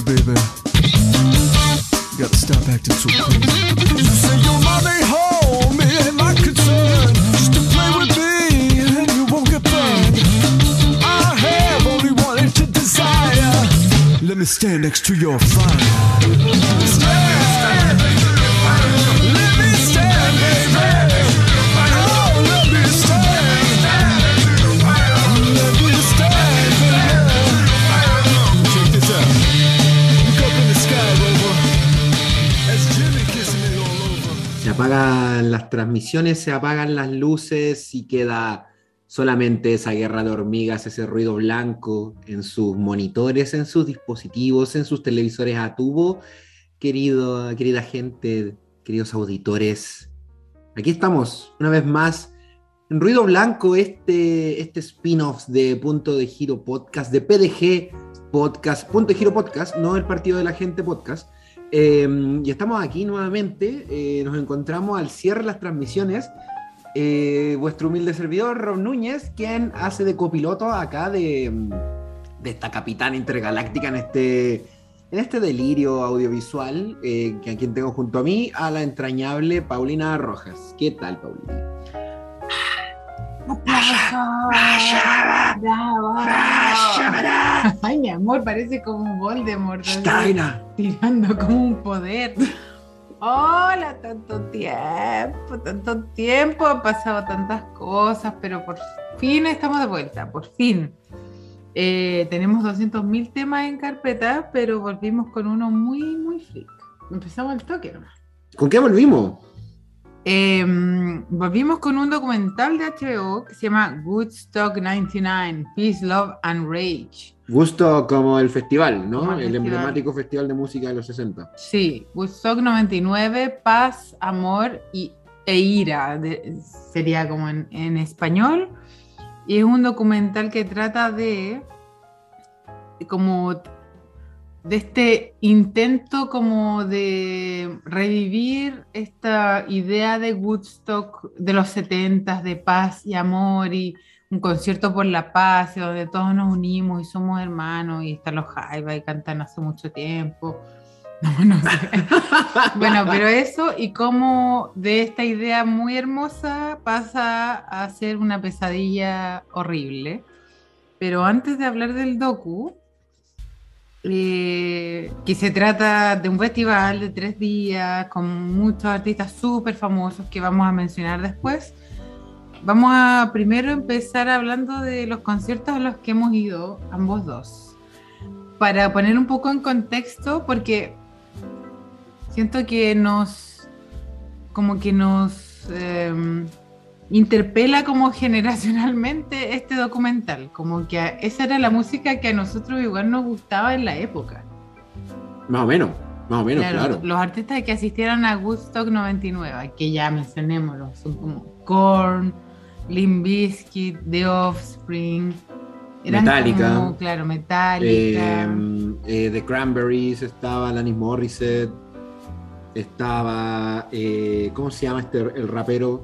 baby. You gotta stop acting so crazy. You say your mom ain't home, it ain't my concern. Just to play with me, and you won't get burned. I have only wanted to desire. Let me stand next to your fire. Stand. Let me stand, baby. Oh, let me stand. Let me stand, baby. Check this out. Look up in the sky, Rover. As Jimmy kissing me all over. Se apagan las transmisiones, se apagan las luces y queda solamente esa guerra de hormigas, ese ruido blanco en sus monitores, en sus dispositivos, en sus televisores a tubo. Querida gente, queridos auditores, aquí estamos una vez más en Ruido Blanco, este spin-off de Punto de Giro Podcast, de PDG Podcast, Punto de Giro Podcast, no el Partido de la Gente Podcast. Y estamos aquí nuevamente, nos encontramos al cierre de las transmisiones. Vuestro humilde servidor, Rob Núñez, quien hace de copiloto acá de esta capitana intergaláctica en este delirio audiovisual, a quien tengo junto a mí, a la entrañable Paulina Rojas. ¿Qué tal, Paulina? Ay, mi amor, parece como un Voldemort Steiner. tirando como un poder. Hola, tanto tiempo, han pasado tantas cosas, pero por fin estamos de vuelta, por fin. Tenemos 200.000 temas en carpeta, pero volvimos con uno muy, muy freak. Empezamos al toque nomás. ¿Con qué volvimos? Volvimos con un documental de HBO que se llama Woodstock 99, Peace, Love and Rage. Gusto como el festival, ¿no? Como el festival. Emblemático festival de música de los 60. Sí, Woodstock 99, Paz, Amor e Ira, sería como en español. Y es un documental que trata de este intento como de revivir esta idea de Woodstock de los 70s, de paz y amor y un concierto por la paz, donde todos nos unimos y somos hermanos, y están los Jaiba y cantan hace mucho tiempo. No sé. Bueno, pero eso, y cómo de esta idea muy hermosa pasa a ser una pesadilla horrible. Pero antes de hablar del docu, que se trata de un festival de 3 días con muchos artistas súper famosos que vamos a mencionar después, vamos a primero empezar hablando de los conciertos a los que hemos ido ambos dos, para poner un poco en contexto, porque siento que nos interpela como generacionalmente este documental, como que esa era la música que a nosotros igual nos gustaba en la época. Más o menos, claro. Los artistas que asistieron a Woodstock 99, que ya mencionémoslos, son como Korn, Limp Bizkit, The Offspring, Metallica. Metallica. The Cranberries, estaba Alanis Morissette, estaba, ¿cómo se llama el rapero?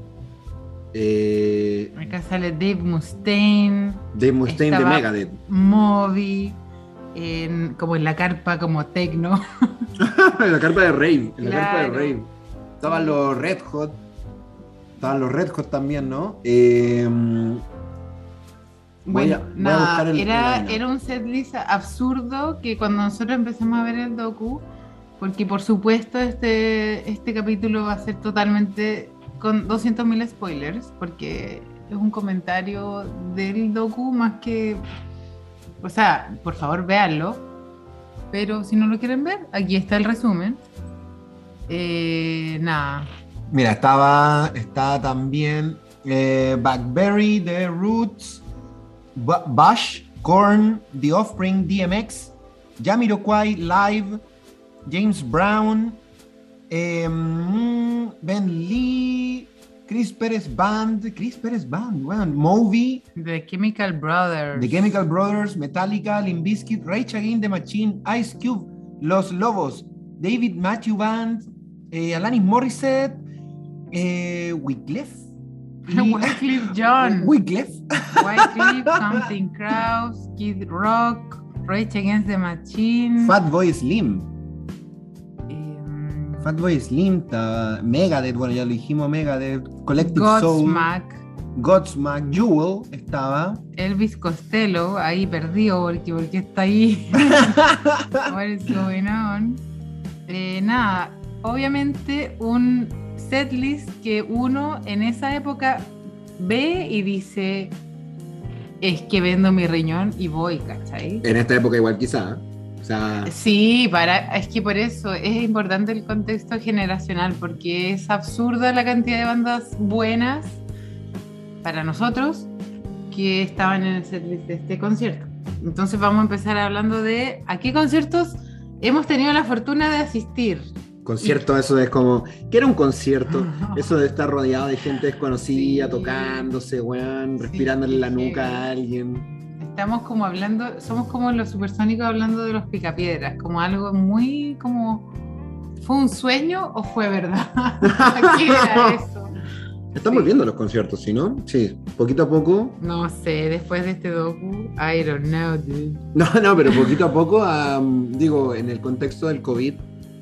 Acá sale Dave Mustaine. De Megadeth. Moby, como en la carpa, como techno. En la carpa de Rave. Claro. Estaban los Red Hot. Estaban los Red Hot también, ¿no? Bueno, nada, buscar era un setlist absurdo que cuando nosotros empezamos a ver el docu, porque por supuesto este capítulo va a ser totalmente con 200.000 spoilers, porque es un comentario del docu más que, o sea, por favor véanlo, pero si no lo quieren ver, aquí está el resumen. Nada. Mira, está también Blackberry, The Roots, Bush, Korn, The Offspring, DMX, Jamiroquai, Live, James Brown, Ben Lee, Chris Perez Band, bueno, Moby, The Chemical Brothers, Metallica, Limp Bizkit, Rage Against the Machine, Ice Cube, Los Lobos, David Matthew Band, Alanis Morissette, Wyclef Wyclef Jean, Wyclef, Counting Crows, Kid Rock, Rage Against the Machine. Fatboy Slim. em, Fatboy Slim, Megadeth, bueno, ya lo dijimos, Megadeth, Collective Soul, Godsmack. Godsmack, Jewel estaba. Elvis Costello, ahí perdido porque está ahí. What is going on? Nada, obviamente un setlist que uno en esa época ve y dice, es que vendo mi riñón y voy, ¿cachai? En esta época igual quizá. O sea, Sí, es que por eso es importante el contexto generacional, porque es absurda la cantidad de bandas buenas para nosotros que estaban en el setlist de este concierto. Entonces vamos a empezar hablando de a qué conciertos hemos tenido la fortuna de asistir. concierto, eso es como, ¿qué era un concierto? Eso de estar rodeado de gente desconocida, Sí. tocándose, weón, Sí, respirándole la nuca llega. a alguien. Estamos como hablando, somos como los supersónicos hablando de los picapiedras, como algo muy como, ¿fue un sueño o fue verdad? ¿Qué era eso? Están Sí. volviendo los conciertos, ¿sí, no? Sí, poquito a poco. No sé, después de este docu, I don't know, dude. No, pero poquito a poco, digo, en el contexto del COVID,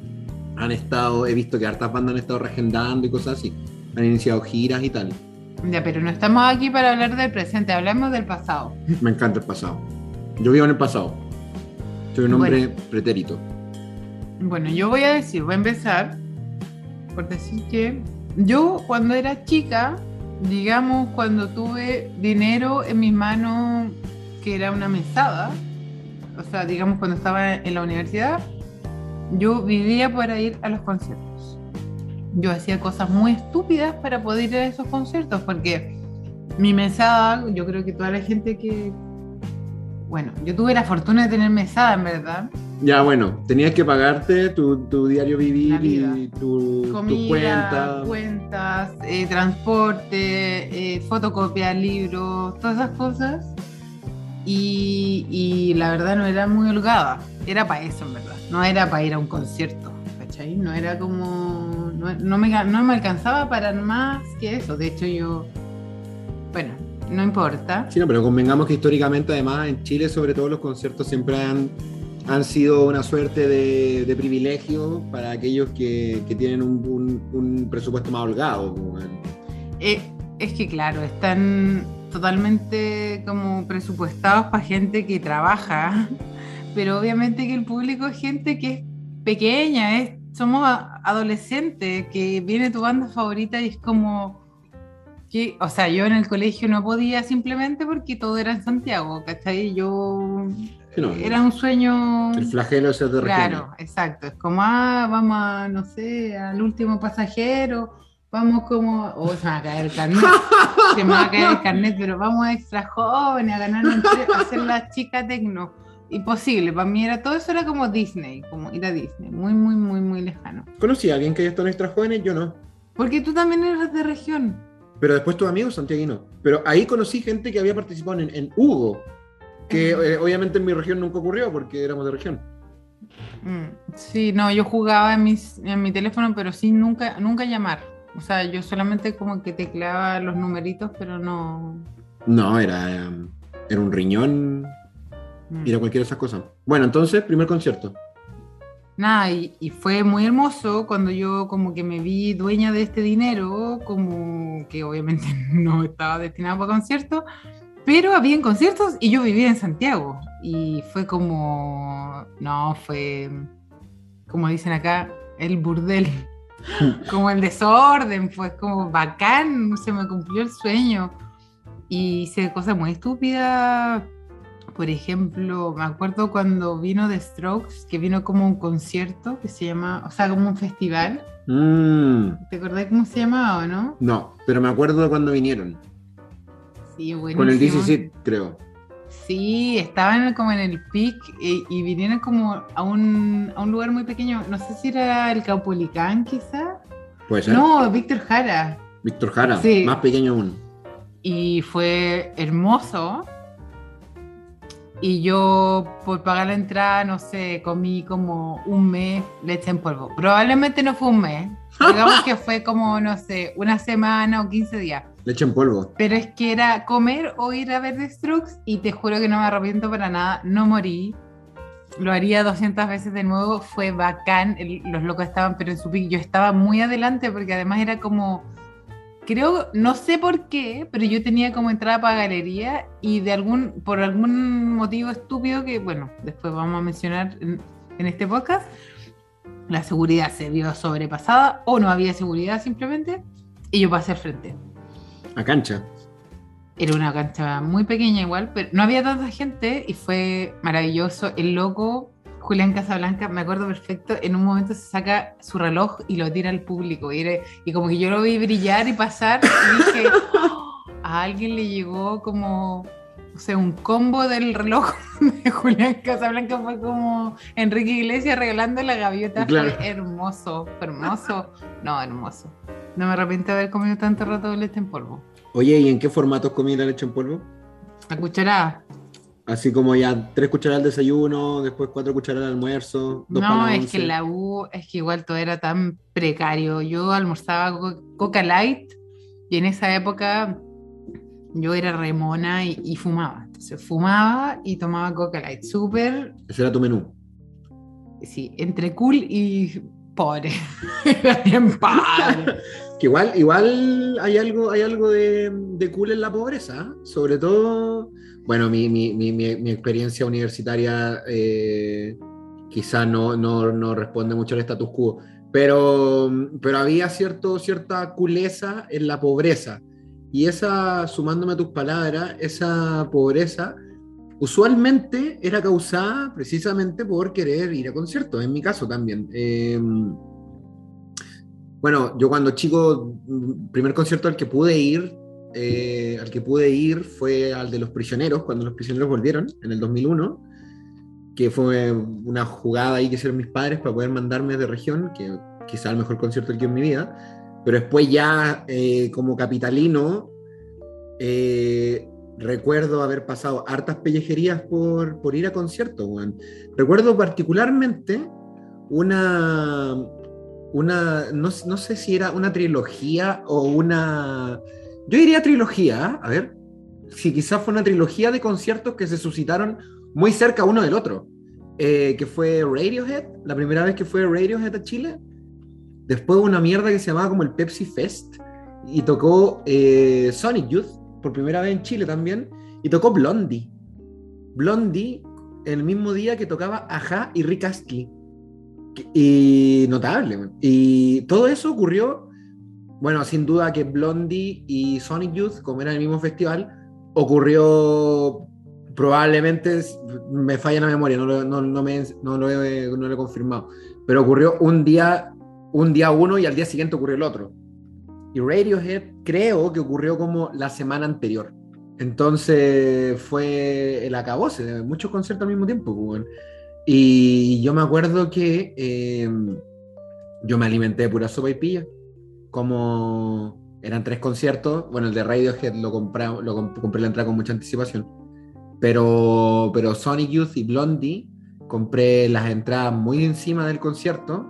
he visto que hartas bandas han estado reagendando y cosas así. Han iniciado giras y tal. Ya, pero no estamos aquí para hablar del presente, hablamos del pasado. Me encanta el pasado. Yo vivo en el pasado. Soy un hombre Bueno. pretérito. Bueno, yo voy a empezar por decir que yo cuando era chica, digamos, cuando tuve dinero en mis manos, que era una mesada, o sea, digamos, cuando estaba en la universidad, yo vivía para ir a los conciertos. Yo hacía cosas muy estúpidas para poder ir a esos conciertos, porque mi mesada, yo creo que toda la gente que... Bueno, yo tuve la fortuna de tener mesada, en verdad. Ya, bueno, tenías que pagarte tu diario La vivir vida. y tu Comida, cuenta. cuentas, transporte, fotocopias, libros, todas esas cosas. Y la verdad no era muy holgada. Era para eso, en verdad. No era para ir a un concierto, ¿cachai? No era como... No me alcanzaba para más que eso. De hecho, yo... Bueno, no importa. Sí, no, pero convengamos que históricamente, además, en Chile, sobre todo, los conciertos siempre han sido una suerte de privilegio para aquellos que tienen un presupuesto más holgado. Es que claro, están totalmente como presupuestados para gente que trabaja, pero obviamente que el público es gente que es pequeña, somos adolescentes, que viene tu banda favorita y es como que, o sea, yo en el colegio no podía simplemente porque todo era en Santiago, ¿cachai? Yo Sí, no, era un sueño... el flagelo ese de regiones. Claro, exacto. Es como, vamos a, no sé, al último pasajero, vamos como, se me va a caer el carnet, se me va a caer el carnet, pero vamos a extra jóvenes, a ganar a hacer la chica tecno. Imposible, para mí todo eso era como Disney, como ir a Disney, muy, muy, muy, muy lejano. Conocí a alguien que están extras jóvenes, yo no. Porque tú también eres de región. Pero después tus amigos santiaguinos. Pero ahí conocí gente que había participado en Hugo, que obviamente en mi región nunca ocurrió porque éramos de región. Sí, no, yo jugaba en mi teléfono, pero sin nunca llamar. O sea, yo solamente como que tecleaba los numeritos, pero no... No, era un riñón, ir a cualquiera de esas cosas. Bueno, entonces, primer concierto. Nada, y fue muy hermoso cuando yo como que me vi dueña de este dinero, como que obviamente no estaba destinado para conciertos, pero habían conciertos y yo vivía en Santiago. Y fue como, no, fue, como dicen acá, el burdel, como el desorden, pues como bacán, se me cumplió el sueño. Y hice cosas muy estúpidas. Por ejemplo, me acuerdo cuando vino The Strokes, que vino como un concierto que se llama, o sea, como un festival. ¿Te acordás cómo se llamaba o no? No, pero me acuerdo de cuando vinieron. Sí, buenísimo. Con el DC, creo. Sí, estaban como en el peak y vinieron como a un lugar muy pequeño. No sé si era el Caupolicán, quizá. ¿Puede ser? No, Víctor Jara. Víctor Jara, Sí. más pequeño aún. Y fue hermoso. Y yo, por pagar la entrada, no sé, comí como un mes leche en polvo. Probablemente no fue un mes. Digamos que fue como, no sé, una semana o 15 días. Leche en polvo. Pero es que era comer o ir a ver The Strokes y te juro que no me arrepiento para nada. No morí. Lo haría 200 veces de nuevo, fue bacán, los locos estaban pero en su pico, yo estaba muy adelante porque además era como, creo, no sé por qué, pero yo tenía como entrada para galería y por algún motivo estúpido que, bueno, después vamos a mencionar en este podcast, la seguridad se vio sobrepasada o no había seguridad simplemente y yo pasé al frente. A cancha. Era una cancha muy pequeña igual, pero no había tanta gente y fue maravilloso. El loco, Julián Casablanca, me acuerdo perfecto, en un momento se saca su reloj y lo tira al público. Y como que yo lo vi brillar y pasar y dije, "Oh, a alguien le llegó como, o sea, un combo del reloj de Julián Casablanca, fue como Enrique Iglesias regalando la gaviota". Claro. Fue hermoso, hermoso. No, hermoso. No me arrepiento de haber comido tanto rato de leche en polvo. Oye, ¿y en qué formatos comí la leche en polvo? La cucharada. Así como ya 3 cucharadas al desayuno, después 4 cucharadas al almuerzo, 2 para No, la es once. que en la U, es que igual todo era tan precario. Yo almorzaba Coca Light y en esa época yo era remona y fumaba. Entonces fumaba y tomaba Coca Light. Súper, Ese era tu menú. sí, entre cool y pobre. Era bien padre. Que igual hay algo de cool en la pobreza, ¿eh? Sobre todo, bueno, mi experiencia universitaria quizá no responde mucho al status quo, pero había cierta cooleza en la pobreza. Y esa, sumándome a tus palabras, esa pobreza usualmente era causada precisamente por querer ir a conciertos, en mi caso también. Bueno, yo cuando chico, primer concierto al que pude ir fue al de Los Prisioneros, cuando Los Prisioneros volvieron, en el 2001, que fue una jugada ahí que hicieron mis padres para poder mandarme de región, que quizá el mejor concierto que he en mi vida, pero después ya como capitalino, recuerdo haber pasado hartas pellejerías por ir a conciertos, weón. Recuerdo particularmente no sé si era una trilogía o una... Yo diría trilogía, ¿eh? A ver, si quizás fue una trilogía de conciertos que se suscitaron muy cerca uno del otro, que fue Radiohead, la primera vez que fue Radiohead a Chile, después una mierda que se llamaba como el Pepsi Fest, y tocó Sonic Youth, por primera vez en Chile también, y tocó Blondie el mismo día que tocaba Ajá y Rick Astley. Y notable, man. Y todo eso ocurrió, bueno, sin duda que Blondie y Sonic Youth, como eran el mismo festival, ocurrió probablemente, me falla la memoria, no lo he confirmado, pero ocurrió un día uno y al día siguiente ocurrió el otro. Y Radiohead creo que ocurrió como la semana anterior. Entonces fue el acabose de muchos conciertos al mismo tiempo, pues, bueno. Y yo me acuerdo que yo me alimenté de pura sopaipilla. Como eran 3 conciertos, bueno, el de Radiohead compré la entrada con mucha anticipación. Pero Sonic Youth y Blondie compré las entradas muy encima del concierto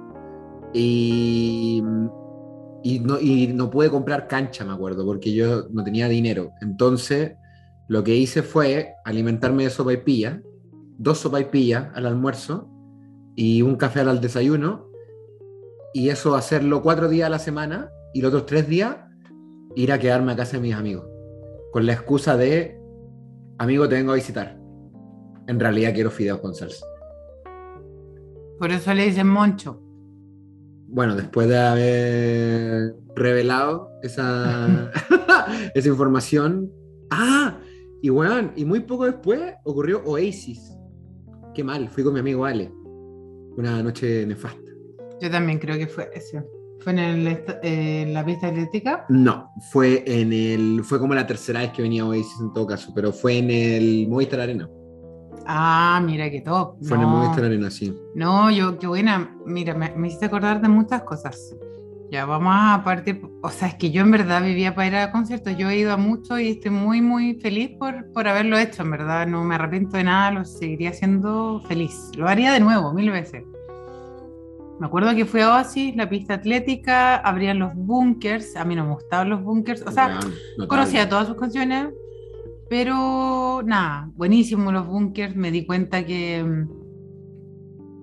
y no pude comprar cancha, me acuerdo, porque yo no tenía dinero. Entonces, lo que hice fue alimentarme de sopaipilla, 2 sopaipillas al almuerzo y un café al desayuno, y eso hacerlo 4 días a la semana, y los otros 3 días ir a quedarme a casa de mis amigos, con la excusa de, amigo, te vengo a visitar. En realidad quiero fideos con salsa. Por eso le dicen Moncho. Bueno, después de haber revelado esa, esa información. Ah, y bueno, y muy poco después ocurrió Oasis. Qué mal, fui con mi amigo Ale. Una noche nefasta. Yo también creo que fue ese. ¿Fue en la pista atlética? No, fue como la tercera vez que venía Oasis en todo caso, pero fue en el Movistar Arena. Ah, mira qué top. Fue en el Movistar Arena, sí. No, qué buena. Mira, me hiciste acordar de muchas cosas. Ya vamos a partir. O sea, es que yo en verdad vivía para ir a conciertos. Yo he ido a muchos y estoy muy, muy feliz por haberlo hecho. En verdad, no me arrepiento de nada, lo seguiría siendo feliz. Lo haría de nuevo, 1000 veces. Me acuerdo que fui a Oasis, la pista atlética, abrían los bunkers. A mí no me gustaban los bunkers. O sea, Bueno, conocía todas sus canciones, pero nada, buenísimo los bunkers. Me di cuenta que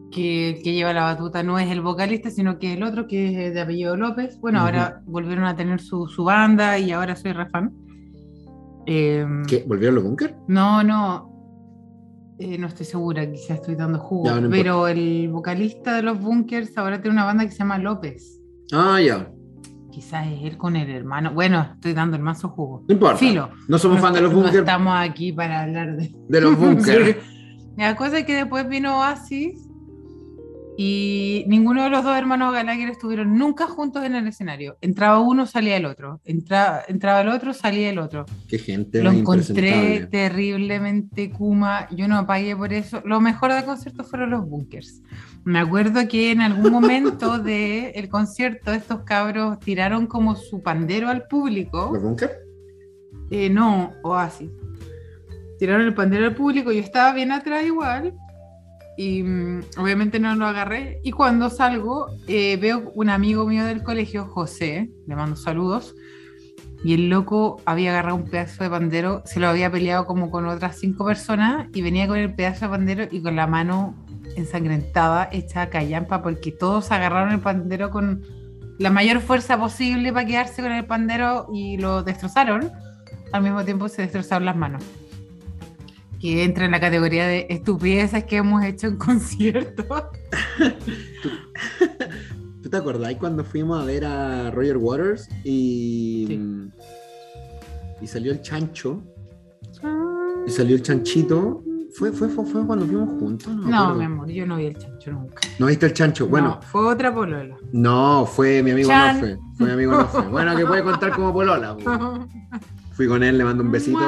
que el que lleva la batuta no es el vocalista, sino que es el otro, que es de apellido López. Bueno, ahora volvieron a tener su banda y ahora soy re fan. ¿Qué? ¿Volvieron los Bunkers? No, no estoy segura, quizás estoy dando jugo, Ya, no pero el vocalista de los Bunkers ahora tiene una banda que se llama López. Ah, ya. Quizás es él con el hermano. Bueno, estoy dando el mazo jugo. No importa. Filo. No somos fan de los Bunkers. No estamos aquí para hablar de los Bunkers. Sí. La cosa es que después vino Oasis y ninguno de los dos hermanos Gallagher estuvieron nunca juntos en el escenario. Entraba uno, salía el otro. Entraba el otro, salía el otro. Qué gente. Lo encontré terriblemente Kuma. Yo no pagué por eso. Lo mejor del concierto fueron los Bunkers. Me acuerdo que en algún momento del concierto estos cabros tiraron como su pandero al público. ¿Los Bunkers? No, Oasis. Tiraron el pandero al público. Yo estaba bien atrás igual. Y obviamente no lo agarré. Y cuando salgo, veo un amigo mío del colegio, José, le mando saludos, y el loco había agarrado un pedazo de pandero, se lo había peleado como con otras 5 personas, y venía con el pedazo de pandero y con la mano ensangrentada, hecha callampa, porque todos agarraron el pandero con la mayor fuerza posible para quedarse con el pandero y lo destrozaron. Al mismo tiempo se destrozaron las manos, que entra en la categoría de estupideces que hemos hecho en conciertos. ¿Tú te acordás cuando fuimos a ver a Roger Waters y salió el chancho? Y salió el chanchito. ¿Fue cuando fuimos juntos? No, mi amor, yo no vi el chancho nunca. ¿No viste el chancho? Bueno. No, fue otra polola. No, fue mi amigo Nofe. Fue mi amigo Nofe. Bueno, que puede contar como polola. Fui con él, le mando un besito.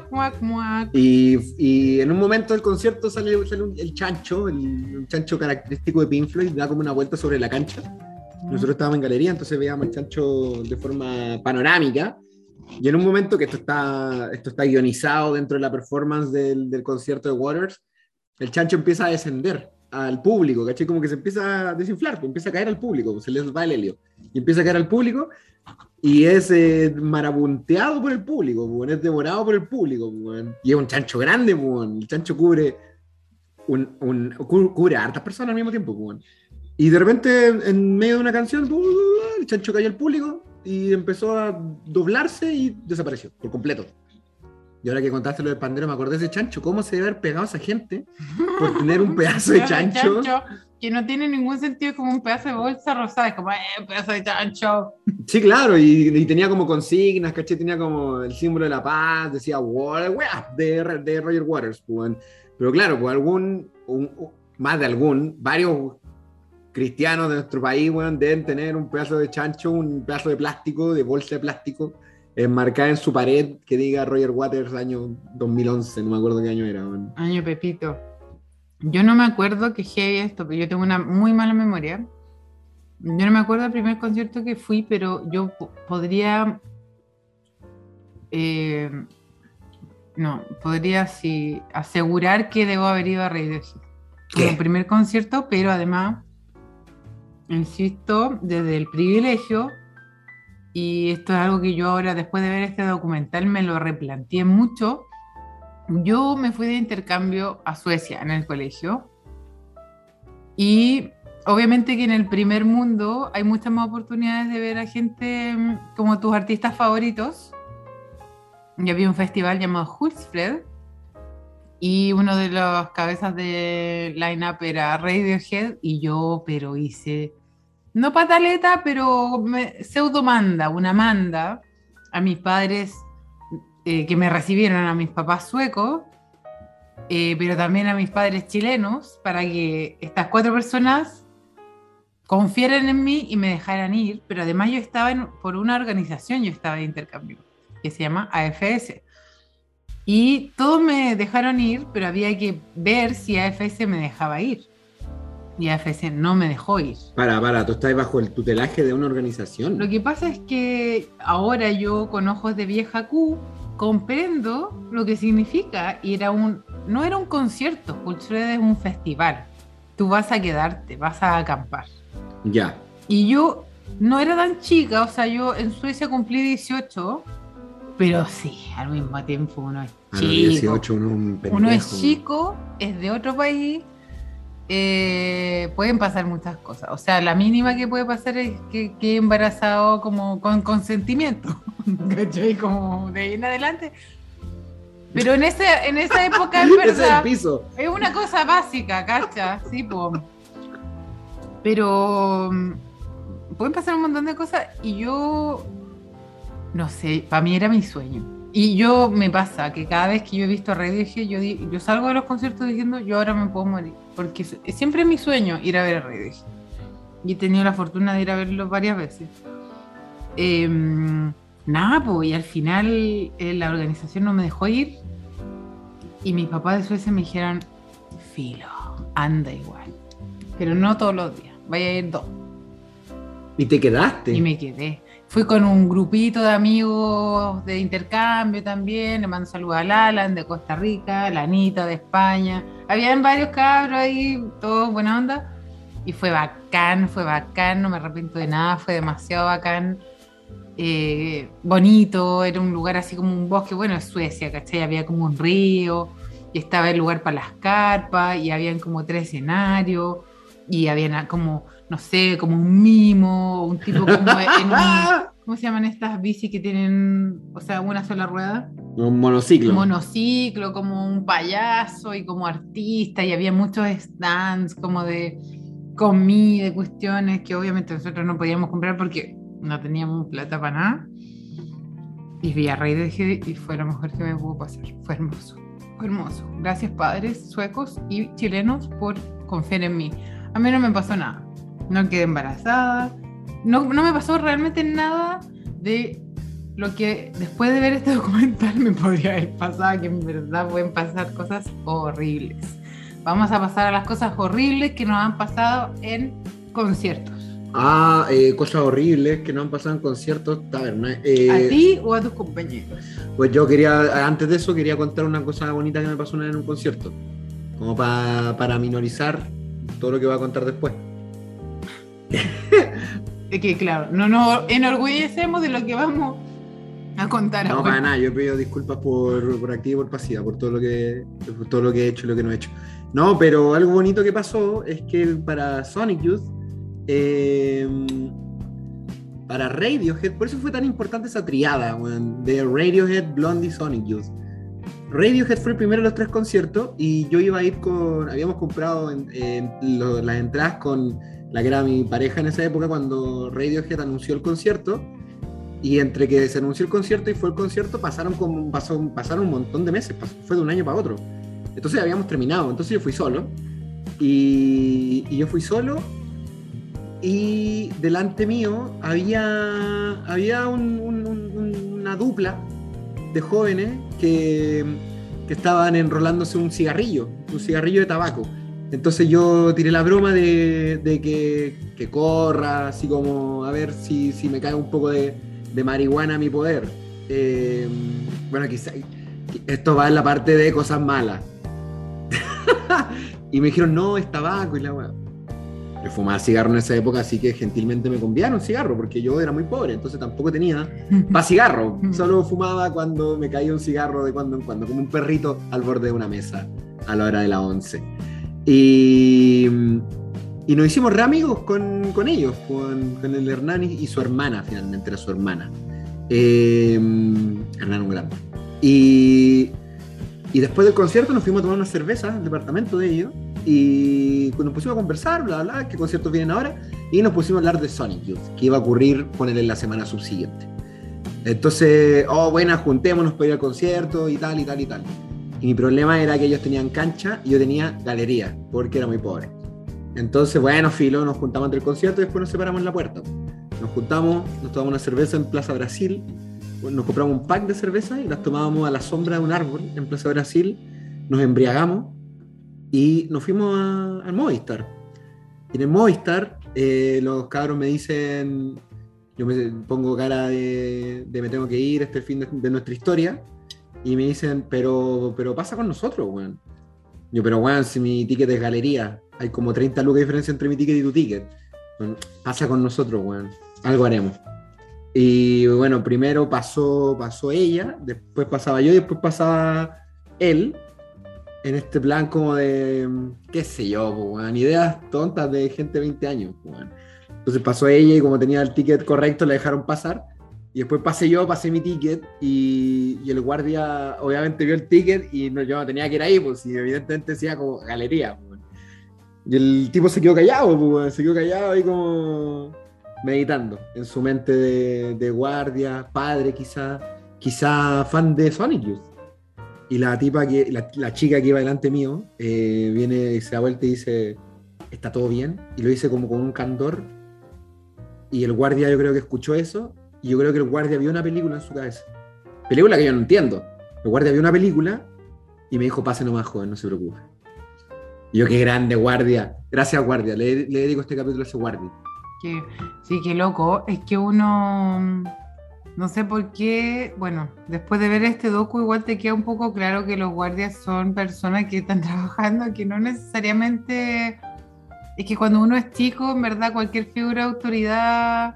Y en un momento del concierto sale el chancho, el chancho característico de Pink Floyd, da como una vuelta sobre la cancha. Nosotros estábamos en galería, entonces veíamos el chancho de forma panorámica. Y en un momento que esto está guionizado dentro de la performance del concierto de Waters, el chancho empieza a descender al público, ¿cachai? Como que se empieza a desinflar, pues empieza a caer al público, pues se les va el helio. Y empieza a caer al público y es marabunteado por el público, pues, es devorado por el público. Pues, y es un chancho grande, pues, el chancho cubre a hartas personas al mismo tiempo. Pues. Y de repente, en medio de una canción, el chancho cayó al público y empezó a doblarse y desapareció por completo. Y ahora que contaste lo del pandero, me acordé de ese chancho. ¿Cómo se debe haber pegado a esa gente por tener un pedazo de chancho? Que no tiene ningún sentido, como un pedazo de bolsa rosada. Es como, un pedazo de chancho. Sí, claro, y tenía como consignas, ¿cachai? Tenía como el símbolo de la paz, decía de Roger Waters. Pues. Pero claro, pues varios cristianos de nuestro país, bueno, deben tener un pedazo de chancho, un pedazo de plástico, de bolsa de plástico, enmarcada en su pared que diga Roger Waters año 2011, no me acuerdo qué año era. Bueno. Año Pepito. Yo no me acuerdo que heavy esto, pero yo tengo una muy mala memoria. Yo no me acuerdo del primer concierto que fui, pero yo podría sí asegurar que debo haber ido a Radiohead como primer concierto, pero además insisto, desde el privilegio, y esto es algo que yo ahora, después de ver este documental, me lo replanteé mucho. Yo me fui de intercambio a Suecia en el colegio, y obviamente que en el primer mundo hay muchas más oportunidades de ver a gente como tus artistas favoritos. Y había un festival llamado Hultsfred, y uno de los cabezas de line-up era Radiohead, y yo, pero hice... no pataleta, pero una manda a mis padres que me recibieron, a mis papás suecos, pero también a mis padres chilenos, para que estas 4 personas confiaran en mí y me dejaran ir. Pero además yo estaba por una organización, yo estaba de intercambio, que se llama AFS. Y todos me dejaron ir, pero había que ver si AFS me dejaba ir. Y AFS no me dejó ir. Tú estás bajo el tutelaje de una organización. Lo que pasa es que ahora yo, con ojos de vieja Q, comprendo lo que significa. Y no era un concierto, Hultsfred es un festival. Tú vas a quedarte, vas a acampar. Ya. Y yo no era tan chica, o sea, yo en Suecia cumplí 18, pero sí, al mismo tiempo uno es chico. 18, uno es chico, es de otro país. pueden pasar muchas cosas. O sea, la mínima que puede pasar es que quede embarazado como con consentimiento, ¿cachai? Como de ahí en adelante. Pero en esa época, en Ese es el verdad, piso. es una cosa básica, ¿cacha? Sí, po. Pero pueden pasar un montón de cosas y yo, no sé, para mí era mi sueño. Y yo me pasa que cada vez que yo he visto a Radiohead, yo salgo de los conciertos diciendo, yo ahora me puedo morir. Porque siempre es mi sueño ir a ver a Radiohead. Y he tenido la fortuna de ir a verlo varias veces. Nada, pues, y al final la organización no me dejó ir. Y mis papás de Suecia me dijeron, filo, anda igual. Pero no todos los días, vaya a ir 2. Y te quedaste. Y me quedé. Fui con un grupito de amigos de intercambio también. Le mando saludos a Alan de Costa Rica, la Anita de España. Habían varios cabros ahí, todos buena onda. Y fue bacán, no me arrepiento de nada, fue demasiado bacán. Bonito, era un lugar así como un bosque. Bueno, es Suecia, ¿cachai? Había como un río, y estaba el lugar para las carpas, y habían como 3 escenarios, y habían como, no sé, como un mimo, un tipo como ¿cómo se llaman estas bici que tienen, o sea, una sola rueda? Un monociclo. Monociclo, como un payaso y como artista, y había muchos stands como de comida, de cuestiones que obviamente nosotros no podíamos comprar porque no teníamos plata para nada. Y vi a Radiohead y fue lo mejor que me pudo pasar. Fue hermoso, fue hermoso. Gracias, padres suecos y chilenos, por confiar en mí. A mí no me pasó nada. No quedé embarazada. No me pasó realmente nada de lo que después de ver este documental me podría haber pasado, que en verdad pueden pasar cosas horribles. Vamos a pasar a las cosas horribles que nos han pasado en conciertos. Cosas horribles que no han pasado en conciertos, taberna. ¿A ti o a tus compañeros? Pues yo quería, antes de eso, quería contar una cosa bonita que me pasó una vez en un concierto. Como para minorizar todo lo que voy a contar después. Que claro, no nos enorgullecemos de lo que vamos a contar No, ahora. para nada, yo he pedido disculpas por activa y por pasiva, por todo lo que he hecho y lo que no he hecho. No, pero algo bonito que pasó es que para Sonic Youth, para Radiohead, por eso fue tan importante esa triada, weón, de Radiohead, Blondie, Sonic Youth. Radiohead fue el primero de los 3 conciertos y yo iba a ir habíamos comprado las entradas con la que era mi pareja en esa época cuando Radiohead anunció el concierto, y entre que se anunció el concierto y fue el concierto pasaron un montón de meses, fue de un año para otro. Entonces habíamos terminado, entonces yo fui solo y y delante mío había una dupla de jóvenes que estaban enrolándose un cigarrillo de tabaco. Entonces yo tiré la broma de que corra, así como a ver si me cae un poco de marihuana a mi poder. Bueno, quizá esto va en la parte de cosas malas. Y me dijeron, no, es tabaco y la weá. Yo fumaba cigarro en esa época, así que gentilmente me convidaron cigarro, porque yo era muy pobre, entonces tampoco tenía para cigarro. Solo fumaba cuando me caía un cigarro de cuando en cuando, como un perrito al borde de una mesa a la hora de las 11. Y nos hicimos re amigos con ellos, con el Hernán y su hermana, finalmente era su hermana. Hernán un grande. Y después del concierto nos fuimos a tomar una cerveza al departamento de ellos y nos pusimos a conversar, bla, bla, qué conciertos vienen ahora, y nos pusimos a hablar de Sonic Youth, que iba a ocurrir, ponerle la semana subsiguiente. Entonces, bueno, juntémonos para ir al concierto y tal, y tal, y tal. Y mi problema era que ellos tenían cancha y yo tenía galería, porque era muy pobre. Entonces, bueno, filo, nos juntamos entre el concierto y después nos separamos en la puerta. Nos juntamos, nos tomamos una cerveza en Plaza Brasil, nos compramos un pack de cerveza y las tomábamos a la sombra de un árbol en Plaza Brasil, nos embriagamos y nos fuimos al Movistar. Y en el Movistar los cabros me dicen, yo me pongo cara de me tengo que ir, este fin de nuestra historia, y me dicen, pero pasa con nosotros, weón. Yo, pero weón, si mi ticket es galería, hay como 30 lucas de diferencia entre mi ticket y tu ticket. Bueno, pasa con nosotros, weón, algo haremos. Y bueno, primero pasó ella, después pasaba yo y después pasaba él. en este plan como de, qué sé yo, po, weón, ideas tontas de gente de 20 años, po, weón. Entonces pasó ella y como tenía el ticket correcto, la dejaron pasar. Y después pasé yo, pasé mi ticket y el guardia obviamente vio el ticket y no, yo no tenía que ir ahí, pues y evidentemente decía como galería, pues. Y el tipo se quedó callado, pues, se quedó callado ahí como meditando en su mente de guardia, padre quizá fan de Sonic Youth. Y la tipa la chica que iba delante mío viene y se da vuelta y dice, ¿está todo bien? Y lo dice como con un candor. Y el guardia yo creo que escuchó eso. Y yo creo que el guardia vio una película en su cabeza. Película que yo no entiendo. El guardia vio una película y me dijo, pase nomás, joven, no se preocupe. Y yo, qué grande, guardia. Gracias, guardia. Le dedico este capítulo a ese guardia. Sí, qué loco. Es que uno, no sé por qué, bueno, después de ver este docu igual te queda un poco claro que los guardias son personas que están trabajando, que no necesariamente... Es que cuando uno es chico, en verdad, cualquier figura de autoridad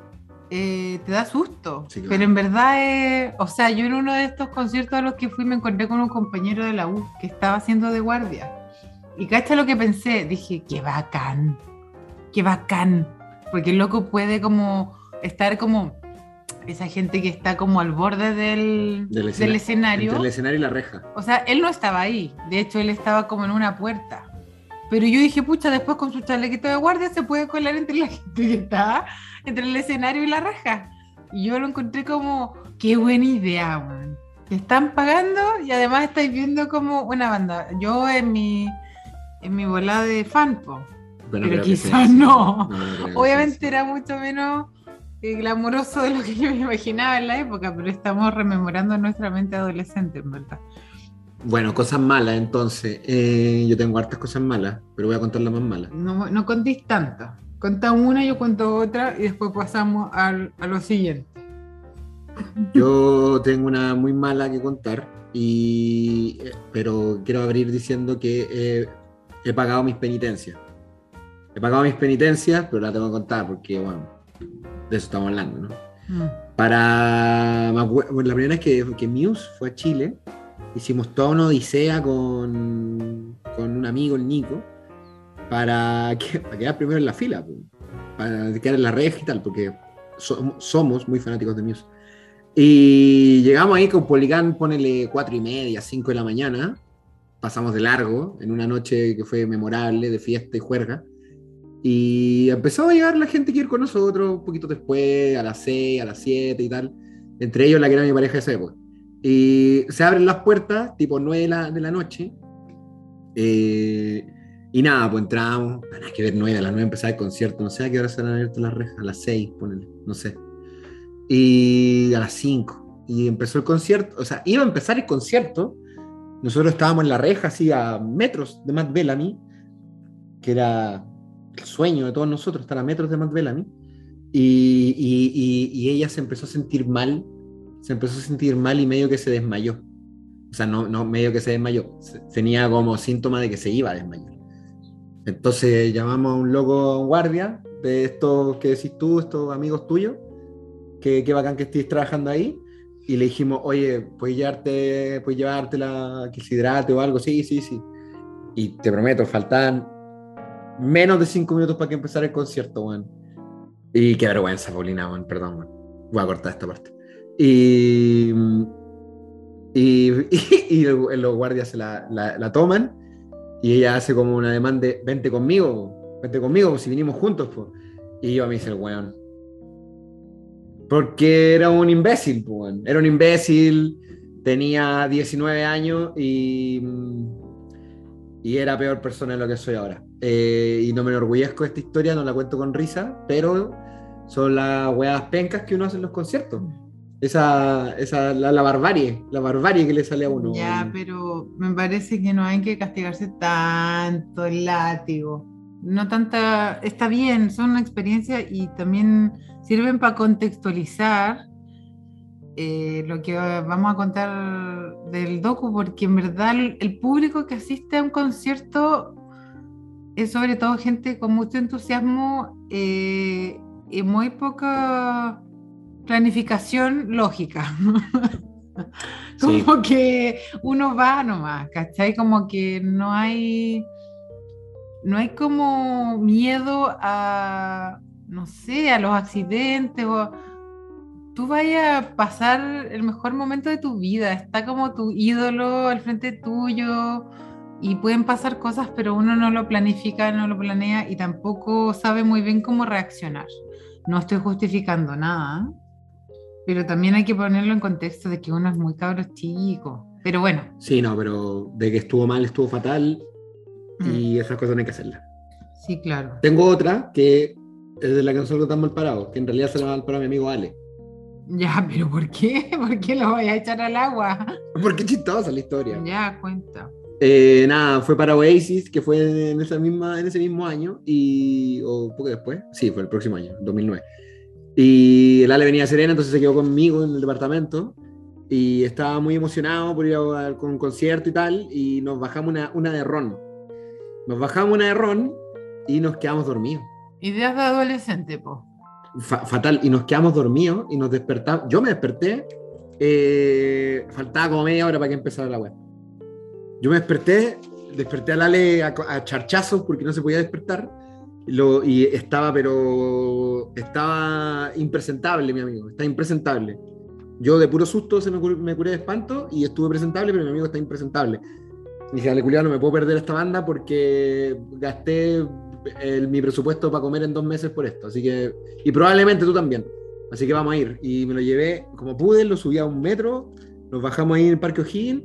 te da susto. Sí, claro. Pero en verdad, o sea, yo en uno de estos conciertos a los que fui me encontré con un compañero de la U que estaba haciendo de guardia. Y cacha lo que pensé, dije, qué bacán, porque el loco puede como estar como esa gente que está como al borde del escenario. Entre el escenario y la reja. O sea, él no estaba ahí, de hecho él estaba como en una puerta. Pero yo dije, pucha, después con su chalequito de guardia se puede colar entre la gente que está entre el escenario y la reja. Y yo lo encontré como, qué buena idea, man. Te están pagando y además estáis viendo como una banda. Yo en mi volada de fan, po. Bueno, Pero creo que quizás sí. no. Creo que Obviamente sí. era mucho menos glamoroso de lo que yo me imaginaba en la época, pero estamos rememorando nuestra mente adolescente, en verdad. Bueno, cosas malas entonces. Yo tengo hartas cosas malas, pero voy a contar las más malas. No contéis tanto. Contá una, yo cuento otra y después pasamos a lo siguiente. Yo tengo una muy mala que contar, pero quiero abrir diciendo que he pagado mis penitencias. He pagado mis penitencias, pero la tengo que contar porque, bueno, de eso estamos hablando, ¿no? La primera vez que Muse fue a Chile, hicimos toda una odisea con un amigo, el Nico, para quedar primero en la fila, para quedar en la reja y tal, porque somos muy fanáticos de Muse. Y llegamos ahí con Policán, ponele 4:30, 5 de la mañana, pasamos de largo en una noche que fue memorable, de fiesta y juerga, y empezó a llegar la gente que ir con nosotros un poquito después, a las 6, a las 7 y tal, entre ellos la que era mi pareja de esa época. Y se abren las puertas, tipo 9 de la noche, y nada, pues entramos, nada que ver, 9, a las 9 empezaba el concierto, no sé a qué hora se han abierto las rejas, a las 6, ponele, no sé. Y a las 5, y empezó el concierto, o sea, iba a empezar el concierto, nosotros estábamos en la reja, así a metros de Matt Bellamy, que era el sueño de todos nosotros, estar a metros de Matt Bellamy, y ella se empezó a sentir mal y medio que se desmayó. O sea, no medio que se desmayó, tenía como síntoma de que se iba a desmayar. Entonces llamamos a un loco guardia, de estos que decís tú, estos amigos tuyos, que bacán que estés trabajando ahí, y le dijimos, oye, ¿puedes llevártela, que se hidrate o algo? Sí. Y te prometo, faltaban menos de 5 minutos para que empezara el concierto, weón. Y qué vergüenza, Paulina, weón, perdón, weón. Voy a cortar esta parte. Y los guardias se la toman, y ella hace como una demanda de, vente conmigo, pues si vinimos juntos, pues. Y yo me dice el weón, porque era un imbécil, pues, era un imbécil, tenía 19 años y era peor persona de lo que soy ahora. Y no me enorgullezco de esta historia, no la cuento con risa, pero son las weas pencas que uno hace en los conciertos. La barbarie que le sale a uno. Ya, pero me parece que no hay que castigarse tanto el látigo. No tanta, está bien, son una experiencia y también sirven para contextualizar lo que vamos a contar del docu, porque en verdad el público que asiste a un concierto es sobre todo gente con mucho entusiasmo y muy poca planificación lógica. Sí. Como que uno va nomás, ¿cachai? Como que no hay como miedo a, no sé, a los accidentes o tú vayas a pasar el mejor momento de tu vida, está como tu ídolo al frente tuyo y pueden pasar cosas, pero uno no lo planifica, no lo planea y tampoco sabe muy bien cómo reaccionar. No estoy justificando nada, pero también hay que ponerlo en contexto de que uno es muy cabro chico. Pero bueno, Sí, no, pero de que estuvo mal, estuvo fatal mm, y esas cosas no hay que hacerlas. sí, claro. Tengo otra que es de la que nosotros estamos mal parados, que en realidad se la va mal parado a mi amigo Ale. Ya, pero ¿por qué? ¿Por qué lo voy a echar al agua? Porque es chistosa la historia. Ya, cuenta. Nada, fue para Oasis, que fue en ese mismo año, o poco después, sí, fue el próximo año, 2009. Y el Ale venía a Serena, entonces se quedó conmigo en el departamento y estaba muy emocionado por ir con un concierto y tal, y nos bajamos una de ron. Nos bajamos una de ron y nos quedamos dormidos. Ideas de adolescente, po. Fatal, y nos quedamos dormidos y nos despertamos. Yo me desperté, faltaba como media hora para que empezara la web. Yo me desperté al Ale a charchazos porque no se podía despertar. Y estaba impresentable, mi amigo, está impresentable. Yo de puro susto me curé de espanto y estuve presentable, pero mi amigo está impresentable. Y dije, Ale culiao, no me puedo perder esta banda porque gasté mi presupuesto para comer en 2 meses por esto. Así que, y probablemente tú también. Así que vamos a ir. Y me lo llevé como pude, lo subí a un metro, nos bajamos ahí en el Parque O'Higgins.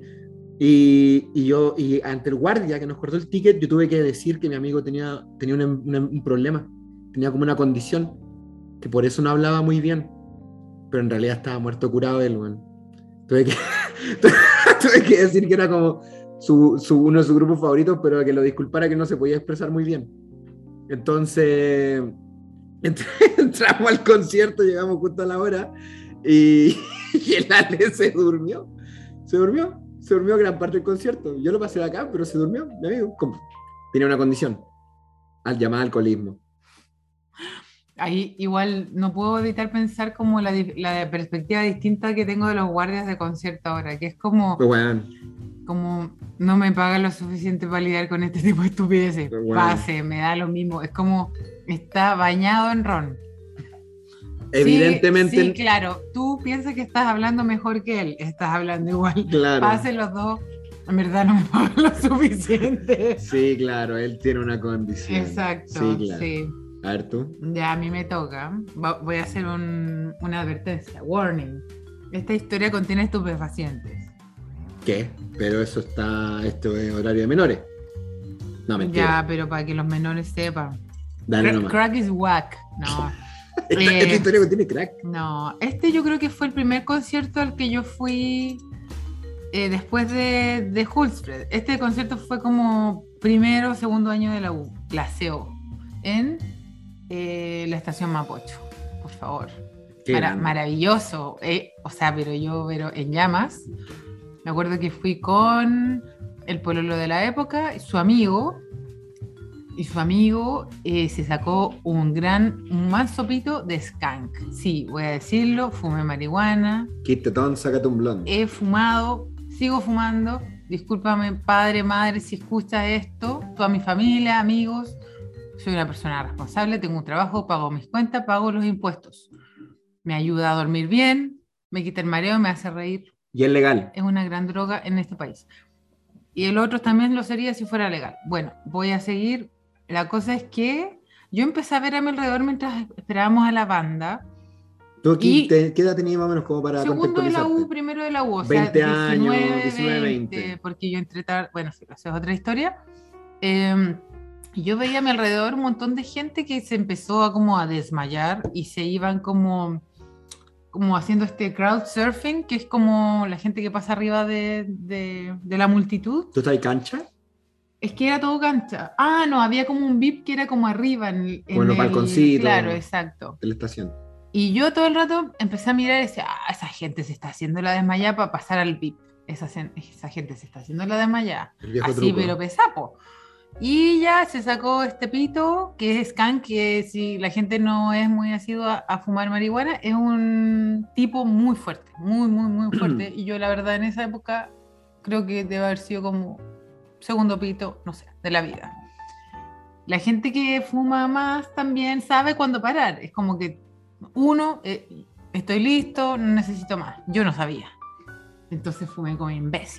Y ante el guardia que nos cortó el ticket, yo tuve que decir que mi amigo tenía un problema, tenía como una condición, que por eso no hablaba muy bien, pero en realidad estaba muerto curado él, weón. Tuve que, tuve que decir que era como uno de sus grupos favoritos, pero que lo disculpara que no se podía expresar muy bien. Entonces, entramos al concierto, llegamos justo a la hora, y, y el Ale se durmió. Se durmió gran parte del concierto. Yo lo pasé de acá, pero se durmió, mi amigo. Tenía una condición, llamada alcoholismo. Ahí igual no puedo evitar pensar como la perspectiva distinta que tengo de los guardias de concierto ahora, que es Pues bueno, como no me pagan lo suficiente para lidiar con este tipo de estupideces. pues bueno. Pase, me da lo mismo. Es como está bañado en ron. Evidentemente. Sí, claro. Tú piensas que estás hablando mejor que él. Estás hablando igual. Claro. Pasen los dos. En verdad no me pagan lo suficiente. Sí, claro, él tiene una condición. Exacto. Sí, claro. Sí. A ver tú. Ya a mí me toca. Voy a hacer una advertencia. Warning. Esta historia contiene estupefacientes. ¿Qué? Pero esto es horario de menores. No, mentira. Ya, pero para que los menores sepan. Dale nomás. Crack is whack. No. Esta historia contiene crack. No, yo creo que fue el primer concierto al que yo fui después de Hultsfred. Este concierto fue como primero o segundo año de la U, la CO, en la estación Mapocho, por favor. Maravilloso, pero en llamas. Me acuerdo que fui con el pololo de la época, y su amigo se sacó un manso pito de skunk. Sí, voy a decirlo, fumé marihuana. Quítate, sácate un blond. He fumado, sigo fumando. Discúlpame, padre, madre, si escuchas esto, toda mi familia, amigos. Soy una persona responsable, tengo un trabajo, pago mis cuentas, pago los impuestos. Me ayuda a dormir bien, me quita el mareo, me hace reír. Y es legal. Es una gran droga en este país. Y el otro también lo sería si fuera legal. Bueno, voy a seguir. La cosa es que yo empecé a ver a mi alrededor mientras esperábamos a la banda. ¿Tú aquí qué edad tenías más o menos como para segundo de la contextualizarte? U, primero de la U, o 20 sea, 19, años, 19, 20. porque yo entré tarde, bueno, sí, esa es otra historia. Y yo veía a mi alrededor un montón de gente que se empezó a desmayar y se iban como haciendo este crowd surfing, que es como la gente que pasa arriba de la multitud. ¿Tú estás ahí cancha? Es que era todo cancha. Ah, no, había como un VIP que era como arriba en Bueno, el balconcito. Claro, exacto. De la estación. Y yo todo el rato empecé a mirar y decía, esa gente se está haciendo la desmayada para pasar al VIP. Esa gente se está haciendo la desmayada. El viejo así, truco. pero pesapo. Y ya se sacó este pito, que es Skunk, que si la gente no es muy asidua a fumar marihuana, es un tipo muy fuerte, muy, muy, muy fuerte. Y yo la verdad en esa época creo que debe haber sido como segundo pito, no sé, de la vida. La gente que fuma más también sabe cuándo parar. Es como que uno, estoy listo, no necesito más. Yo no sabía. Entonces fumé como imbécil.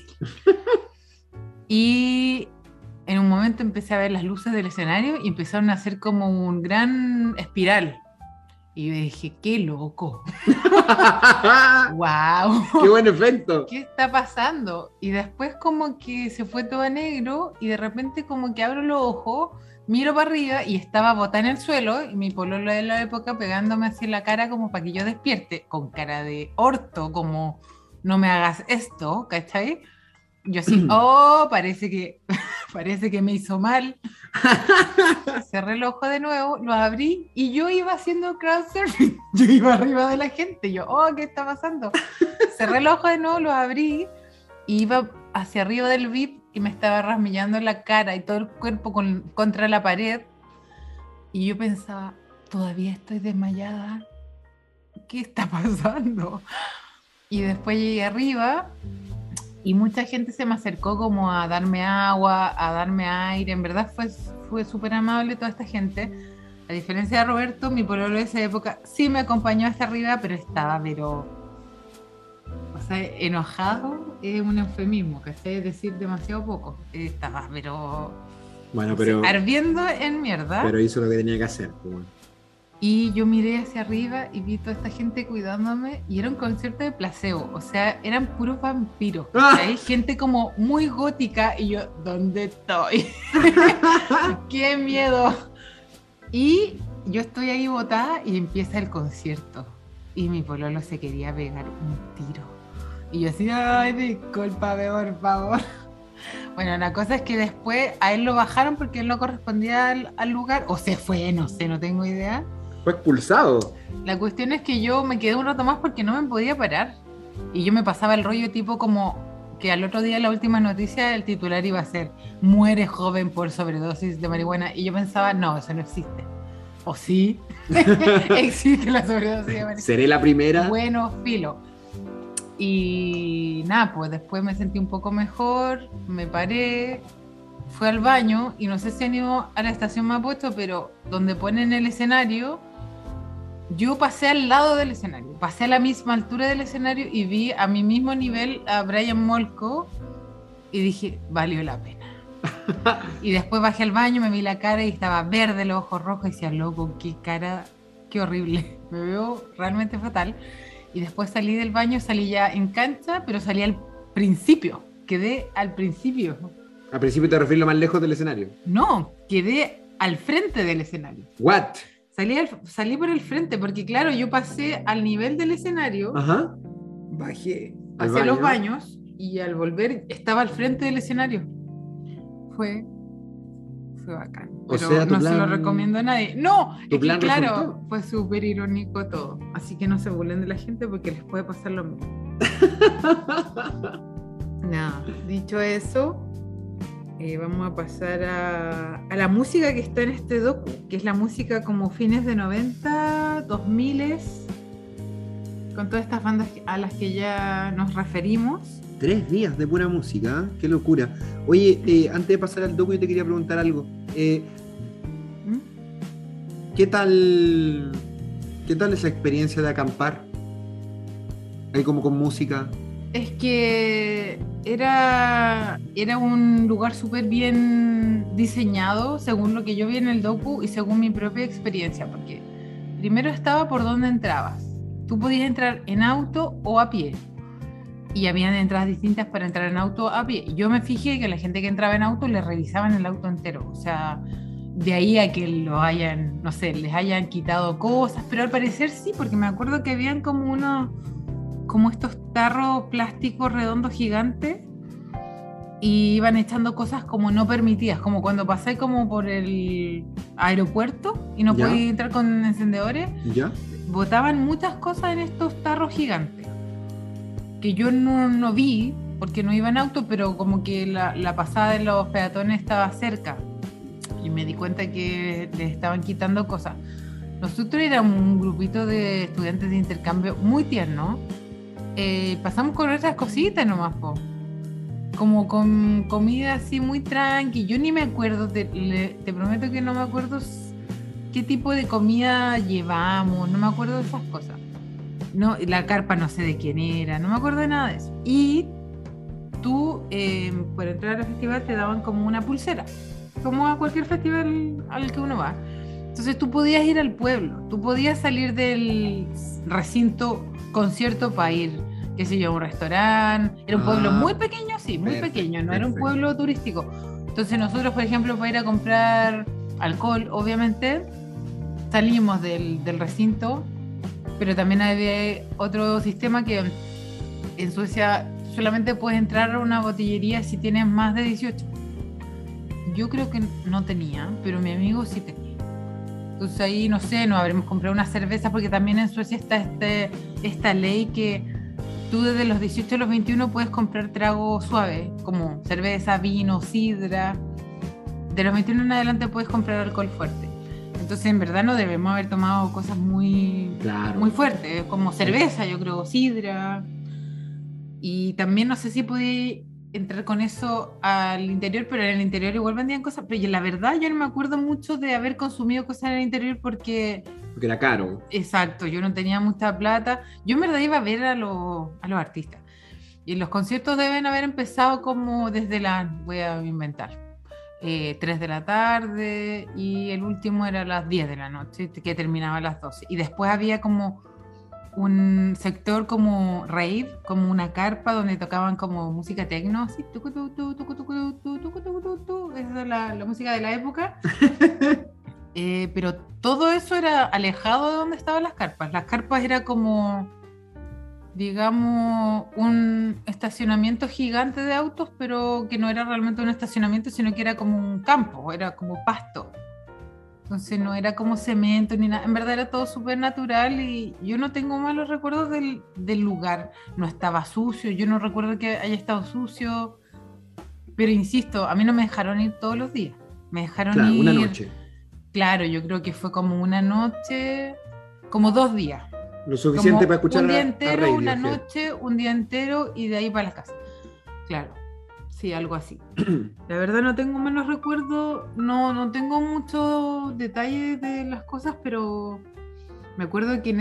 Y en un momento empecé a ver las luces del escenario y empezaron a hacer como un gran espiral. Y yo dije, qué loco. ¡Wow! ¡Qué buen efecto! ¿Qué está pasando? Y después como que se fue todo a negro y de repente como que abro los ojos, miro para arriba y estaba botada en el suelo y mi pololo de la época pegándome así en la cara como para que yo despierte, con cara de orto, como no me hagas esto, ¿cachai? Yo así, oh, parece que me hizo mal. Cerré el ojo de nuevo, lo abrí y yo iba haciendo crowdsurfing. Yo iba arriba de la gente. Yo, oh, ¿qué está pasando? Cerré el ojo de nuevo, lo abrí y iba hacia arriba del VIP y me estaba rasmillando la cara y todo el cuerpo contra la pared. Y yo pensaba, todavía estoy desmayada. ¿Qué está pasando? Y después llegué arriba y mucha gente se me acercó como a darme agua, a darme aire. En verdad fue súper amable toda esta gente. A diferencia de Roberto, mi pololo de esa época sí me acompañó hasta arriba, pero estaba, o sea, enojado es un eufemismo, ¿cachai? Es decir, demasiado poco. Estaba, Bueno, no sé, pero ardiendo en mierda. Pero hizo lo que tenía que hacer. Pues, bueno. Y yo miré hacia arriba y vi toda esta gente cuidándome y era un concierto de placebo, o sea, eran puros vampiros. Hay gente como muy gótica y yo, ¿dónde estoy? ¡Qué miedo! Y yo estoy ahí botada y empieza el concierto y mi pololo se quería pegar un tiro. Y yo así, ay, discúlpame, por favor. Bueno, la cosa es que después a él lo bajaron porque él no correspondía al lugar, o se fue, no sé, no tengo idea. Fue expulsado. La cuestión es que yo me quedé un rato más porque no me podía parar. Y yo me pasaba el rollo tipo como que al otro día la última noticia el titular iba a ser muere joven por sobredosis de marihuana. Y yo pensaba, no, eso no existe. ¿O sí? Existe la sobredosis de marihuana. ¿Seré la primera? Bueno, filo. Y nada, pues después me sentí un poco mejor, me paré, fui al baño y no sé si han ido a la estación Mapocho, pero donde ponen el escenario, yo pasé al lado del escenario, pasé a la misma altura del escenario y vi a mi mismo nivel a Brian Molko y dije, valió la pena. Y después bajé al baño, me vi la cara y estaba verde, los ojos rojos y decía, loco, qué cara, qué horrible, me veo realmente fatal. Y después salí del baño, salí ya en cancha, pero salí al principio, quedé al principio. ¿Al principio te refieres lo más lejos del escenario? No, quedé al frente del escenario. ¿What? Salí por el frente, porque claro, yo pasé al nivel del escenario, Ajá. bajé Al hacia baño. los baños y al volver estaba al frente del escenario. Fue bacán. O Pero sea, tu no se lo plan- recomiendo a nadie. No, tu es que plan claro, resultó. fue súper irónico todo. Así que no se burlen de la gente porque les puede pasar lo mismo. Nada, dicho eso, vamos a pasar a la música que está en este docu, que es la música como fines de 90, 2000, con todas estas bandas a las que ya nos referimos. 3 días de pura música, ¿eh? Qué locura. Oye, antes de pasar al docu, yo te quería preguntar algo. ¿Mm? ¿Qué tal esa experiencia de acampar? Ahí como con música. Es que era un lugar súper bien diseñado, según lo que yo vi en el docu y según mi propia experiencia, porque primero estaba por dónde entrabas. Tú podías entrar en auto o a pie. Y habían entradas distintas para entrar en auto a pie. Yo me fijé que la gente que entraba en auto le revisaban el auto entero. O sea, de ahí a que lo hayan, no sé, les hayan quitado cosas, pero al parecer sí, porque me acuerdo que habían como estos tarros plásticos redondos gigantes y iban echando cosas como no permitidas, como cuando pasé como por el aeropuerto y no ¿Ya? podía entrar con encendedores, ¿Ya? botaban muchas cosas en estos tarros gigantes que yo no vi porque no iba en auto, pero como que la pasada de los peatones estaba cerca. y me di cuenta que le estaban quitando cosas. Nosotros éramos un grupito de estudiantes de intercambio muy tierno. Pasamos con otras cositas nomás, po. Como con comida así muy tranqui. Yo ni me acuerdo, te prometo que no me acuerdo qué tipo de comida llevamos, no me acuerdo de esas cosas. No, la carpa no sé de quién era, no me acuerdo de nada de eso. Y tú, por entrar al festival, te daban como una pulsera, como a cualquier festival al que uno va. Entonces tú podías ir al pueblo, tú podías salir del recinto concierto para ir, qué sé yo, a un restaurante. Era un pueblo muy pequeño, sí, muy pequeño, no era un pueblo turístico. Entonces nosotros, por ejemplo, para ir a comprar alcohol, obviamente, salimos del recinto, pero también había otro sistema que en Suecia solamente puedes entrar a una botillería si tienes más de 18. Yo creo que no tenía, pero mi amigo sí tenía. Entonces ahí, no sé, nos habremos comprado una cerveza, porque también en Suecia está esta ley que tú desde los 18 a los 21 puedes comprar trago suave, como cerveza, vino, sidra. De los 21 en adelante puedes comprar alcohol fuerte. Entonces en verdad no debemos haber tomado cosas muy, muy fuertes, como cerveza, yo creo, sidra. Y también no sé si podía entrar con eso al interior, pero en el interior igual vendían cosas. Pero la verdad yo no me acuerdo mucho de haber consumido cosas en el interior porque era caro. Exacto, yo no tenía mucha plata. Yo en verdad iba a ver a los artistas. Y los conciertos deben haber empezado como desde voy a inventar, 3 de la tarde, y el último era a las 10 de la noche, que terminaba a las 12. Y después había como un sector como rave, como una carpa donde tocaban como música techno, así, esa es la música de la época. Pero todo eso era alejado de donde estaban las carpas. Las carpas era como, digamos, un estacionamiento gigante de autos, pero que no era realmente un estacionamiento, sino que era como un campo, era como pasto. Entonces no era como cemento ni nada, en verdad era todo súper natural y yo no tengo malos recuerdos del lugar. No estaba sucio, yo no recuerdo que haya estado sucio, pero insisto, a mí no me dejaron ir todos los días, me dejaron ir una noche. Claro, yo creo que fue como una noche, como 2 días. Lo suficiente como para escuchar un día entero, a una Radiohead. noche, un día entero y de ahí para la casa. Claro, sí, algo así. La verdad no tengo menos recuerdos, no tengo muchos detalles de las cosas, pero me acuerdo que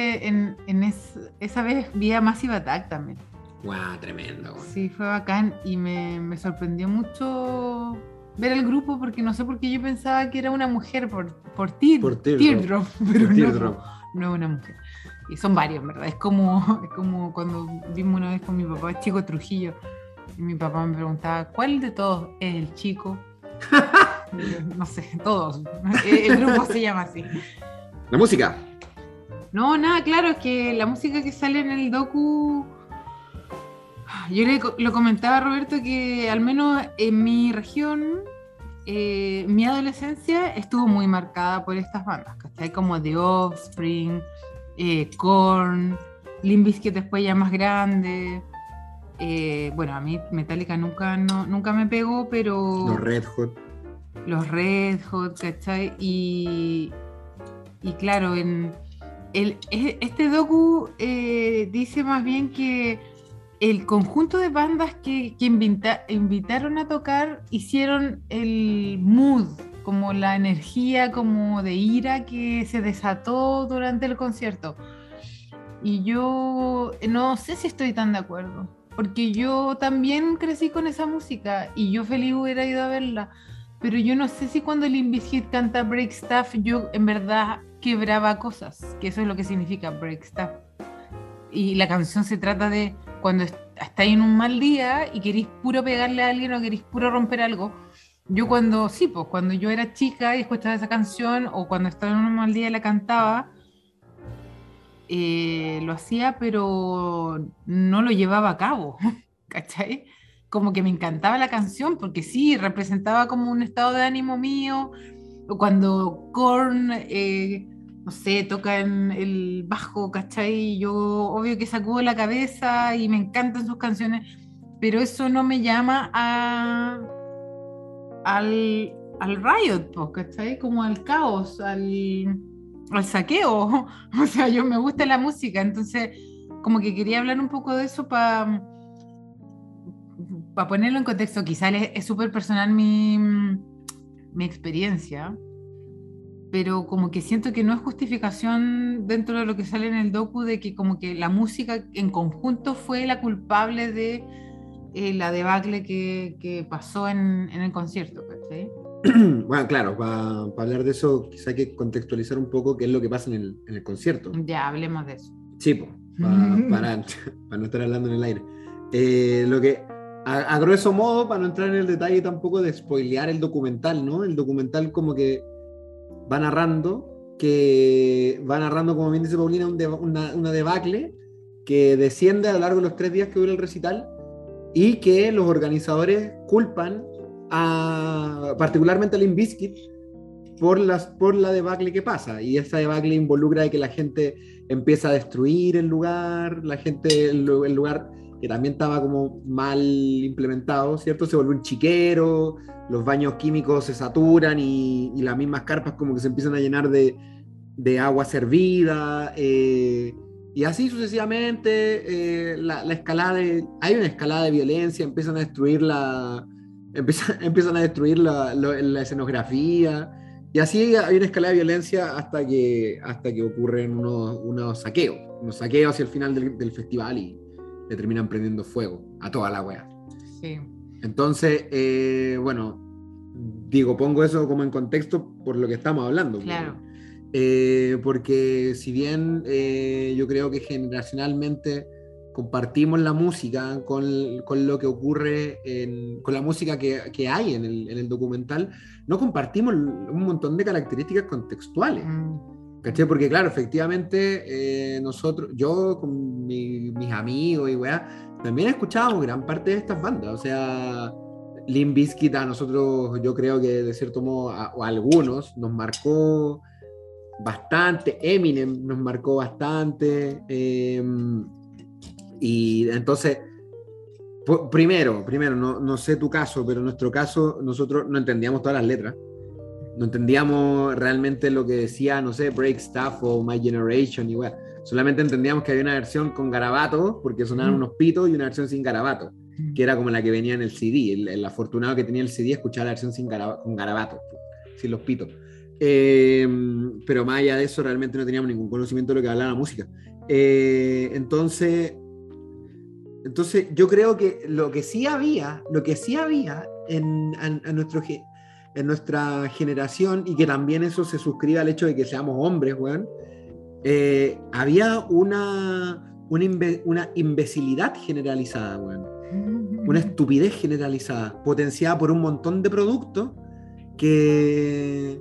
esa vez vi a Massive Attack también. Guau, tremendo. Sí, fue bacán y me sorprendió mucho ver el grupo, porque no sé por qué yo pensaba que era una mujer por Teardrop, pero no es una mujer. Y son varios, ¿verdad? Es como cuando vimos una vez con mi papá, Chico Trujillo, y mi papá me preguntaba, ¿cuál de todos es el chico? No sé, todos. El grupo se llama así. La música. No, nada, claro, es que la música que sale en el docu... Yo lo comentaba a Roberto que al menos en mi región, mi adolescencia estuvo muy marcada por estas bandas, ¿cachai? Como The Offspring, Korn, Limp Bizkit después ya más grande. Bueno, a mí Metallica nunca me pegó, pero... Los Red Hot, ¿cachai? Y claro, este docu dice más bien que el conjunto de bandas que invitaron a tocar hicieron el mood, como la energía como de ira que se desató durante el concierto. Y yo no sé si estoy tan de acuerdo, porque yo también crecí con esa música y yo feliz hubiera ido a verla, pero yo no sé si cuando Limp Bizkit canta Break Stuff yo en verdad quebraba cosas, que eso es lo que significa Break Stuff. Y la canción se trata de cuando estáis en un mal día y queréis puro pegarle a alguien o queréis puro romper algo. Yo cuando yo era chica y escuchaba esa canción, o cuando estaba en un mal día y la cantaba, lo hacía, pero no lo llevaba a cabo, ¿cachai? Como que me encantaba la canción, porque sí, representaba como un estado de ánimo mío, o cuando Korn... no sé, tocan el bajo, ¿cachai? Yo obvio que sacudo la cabeza y me encantan sus canciones, pero eso no me llama a al riot, pues, ¿cachai? Como al caos, al saqueo. O sea, yo me gusta la música, entonces como que quería hablar un poco de eso para ponerlo en contexto. Quizás es súper personal mi experiencia, pero como que siento que no es justificación dentro de lo que sale en el docu de que como que la música en conjunto fue la culpable de la debacle que pasó en el concierto, ¿cachai? Bueno, claro, para hablar de eso quizá hay que contextualizar un poco qué es lo que pasa en el concierto. Ya, hablemos de eso. Sí, po, para no estar hablando en el aire. Lo que, a grueso modo, para no entrar en el detalle tampoco de spoilear el documental, ¿no? El documental como que va narrando, como bien dice Paulina, una debacle que desciende a lo largo de los 3 días que dura el recital y que los organizadores culpan particularmente a Limp Bizkit por la debacle que pasa, y esa debacle involucra de que la gente empieza a destruir el lugar, el lugar que también estaba como mal implementado, ¿cierto? Se vuelve un chiquero, los baños químicos se saturan y las mismas carpas como que se empiezan a llenar de agua servida, y así sucesivamente. Hay una escalada de violencia, empiezan a destruir la escenografía, y así hay una escalada de violencia hasta que ocurren unos saqueos hacia el final del festival y le terminan prendiendo fuego a toda la wea. Sí. Entonces, bueno, pongo eso como en contexto por lo que estamos hablando. Claro. Porque si bien yo creo que generacionalmente compartimos la música con lo que ocurre con la música que hay en el documental, no compartimos un montón de características contextuales. ¿Cachai? Porque claro, efectivamente yo con mis amigos y weá, también escuchábamos gran parte de estas bandas. O sea, Limp Bizkit a nosotros, yo creo que de cierto modo, o a algunos, nos marcó bastante. Eminem nos marcó bastante. Y entonces, primero, no sé tu caso, pero en nuestro caso, nosotros no entendíamos todas las letras. No entendíamos realmente lo que decía, no sé, Break Stuff o My Generation y weá. Solamente entendíamos que había una versión con garabatos, porque sonaban unos pitos, y una versión sin garabatos, que era como la que venía en el CD. El afortunado que tenía el CD escuchaba la versión con garabatos, sin los pitos. Pero más allá de eso, realmente no teníamos ningún conocimiento de lo que hablaba la música. Entonces yo creo que lo que sí había en nuestra generación, y que también eso se suscribe al hecho de que seamos hombres, weón, había una imbecilidad generalizada, weón. Una estupidez generalizada, potenciada por un montón de productos que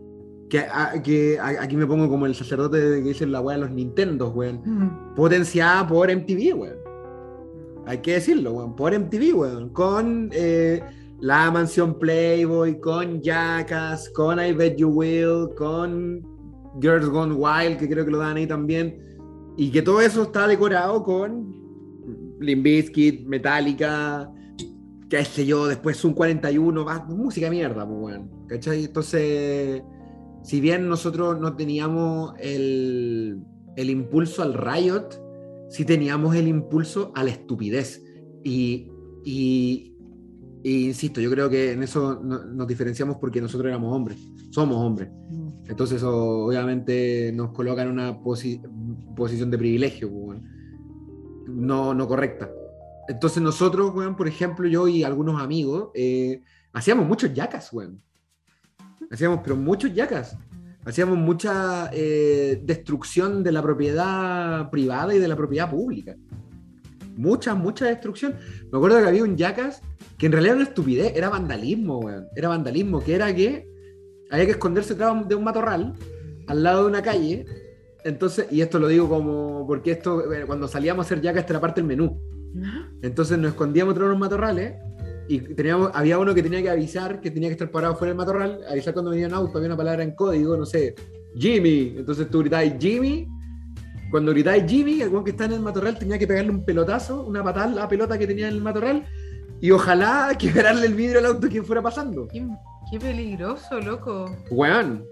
aquí me pongo como el sacerdote que dice la weá de los Nintendos, weón. Potenciada por MTV, weón. Hay que decirlo, weón. Por MTV, weón. Con La Mansión Playboy, con Jackass, con I Bet You Will, con Girls Gone Wild, que creo que lo dan ahí también. Y que todo eso está decorado con Limp Bizkit, Metallica, qué sé yo, después Zoom 41, música de mierda, pues, weón. ¿Cachai? Entonces, si bien nosotros no teníamos el impulso al riot, sí teníamos el impulso a la estupidez. Y insisto, yo creo que en eso nos diferenciamos porque nosotros éramos hombres, somos hombres. Entonces eso obviamente nos coloca en una posición de privilegio, weón, no correcta. Entonces nosotros, weón, por ejemplo, yo y algunos amigos, hacíamos muchos yacas, weón. Hacíamos muchos yacas. Hacíamos mucha destrucción de la propiedad privada y de la propiedad pública. Mucha destrucción. Me acuerdo que había un yacas que en realidad era una estupidez, era vandalismo, weón. Era vandalismo, que era que había que esconderse detrás de un matorral al lado de una calle. Entonces, y esto lo digo como porque esto, cuando salíamos a hacer yacas, esta era parte del menú. Entonces nos escondíamos detrás de unos matorrales y había uno que tenía que avisar que tenía que estar parado fuera del matorral, avisar cuando venía un auto, había una palabra en código, no sé, Jimmy. Entonces tú gritabas Jimmy. Cuando gritabas Jimmy, el weón que está en el matorral tenía que pegarle un pelotazo, una patada a la pelota que tenía en el matorral, y ojalá quebrarle el vidrio al auto que fuera pasando. Qué peligroso, loco. Weón,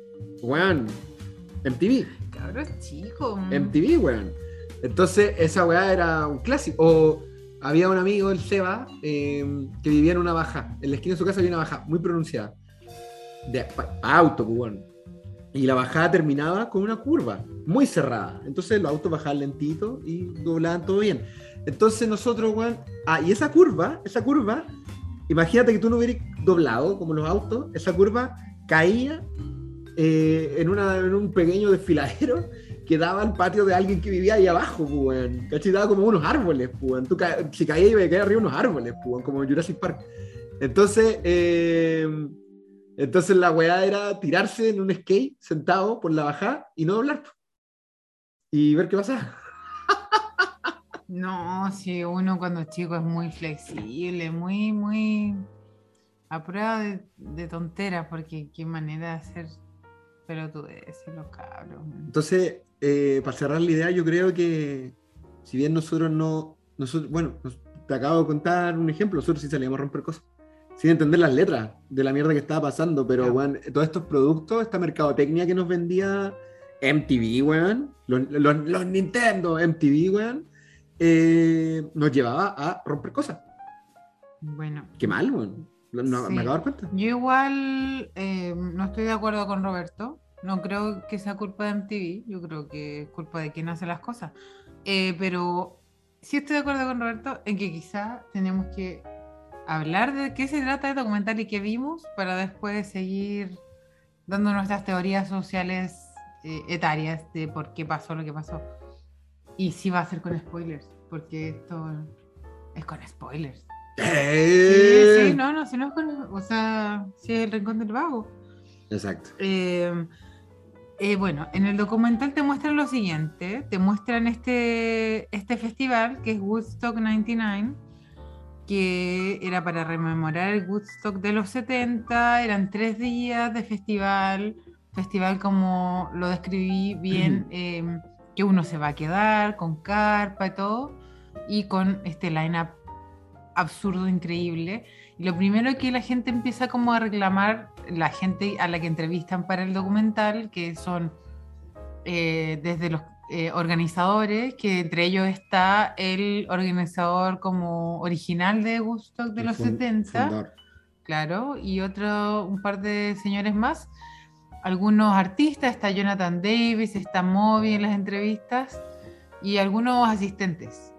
MTV. Cabros chicos. MTV, weón. Entonces, esa weá era un clásico. O había un amigo, el Seba, que vivía en una baja. En la esquina de su casa había una baja muy pronunciada. De auto, pues, weón. Y la bajada terminaba con una curva muy cerrada. Entonces los autos bajaban lentito y doblaban todo bien. Entonces nosotros, weón. Y esa curva, imagínate que tú no hubieras doblado como los autos, esa curva caía en un pequeño desfiladero que daba al patio de alguien que vivía ahí abajo, pues, weón. ¿Cachai? Daba como unos árboles, pues, weón. Si caía iba a caer arriba unos árboles, pues, weón, como Jurassic Park. Entonces la weá era tirarse en un skate sentado por la bajada y no doblar, pues, y ver qué pasaba. No, si uno cuando es chico es muy flexible, muy a prueba de tonteras, porque qué manera de hacer pelotudeces los cabros. Entonces, para cerrar la idea, yo creo que si bien te acabo de contar un ejemplo, nosotros sí salíamos a romper cosas, sin entender las letras de la mierda que estaba pasando, pero, Claro. weón, todos estos productos, esta mercadotecnia que nos vendía MTV, weón, los Nintendo, MTV, weón, nos llevaba a romper cosas. Bueno, Qué mal, weón. Me sí. acabo de dar cuenta. Yo igual no estoy de acuerdo con Roberto. No creo que sea culpa de MTV. Yo creo que es culpa de quien hace las cosas. Pero sí estoy de acuerdo con Roberto en que quizá tenemos que hablar de qué se trata el documental y qué vimos para después seguir dando nuestras teorías sociales etarias de por qué pasó lo que pasó. Y sí va a ser con spoilers, porque esto es con spoilers. Sí, no, si no es con... O sea, sí es el Rincón del Vago. Exacto. Bueno, en el documental te muestran lo siguiente, te muestran este festival que es Woodstock 99, que era para rememorar el Woodstock de los 70, eran 3 días de festival como lo describí bien, que uno se va a quedar con carpa y todo, y con este line-up absurdo, increíble. Y lo primero que la gente empieza como a reclamar, la gente a la que entrevistan para el documental, que son desde los organizadores, que entre ellos está el organizador como original de Woodstock de los 70, Fundador. claro, y un par de señores más, algunos artistas, está Jonathan Davis, está Moby en las entrevistas, y algunos asistentes.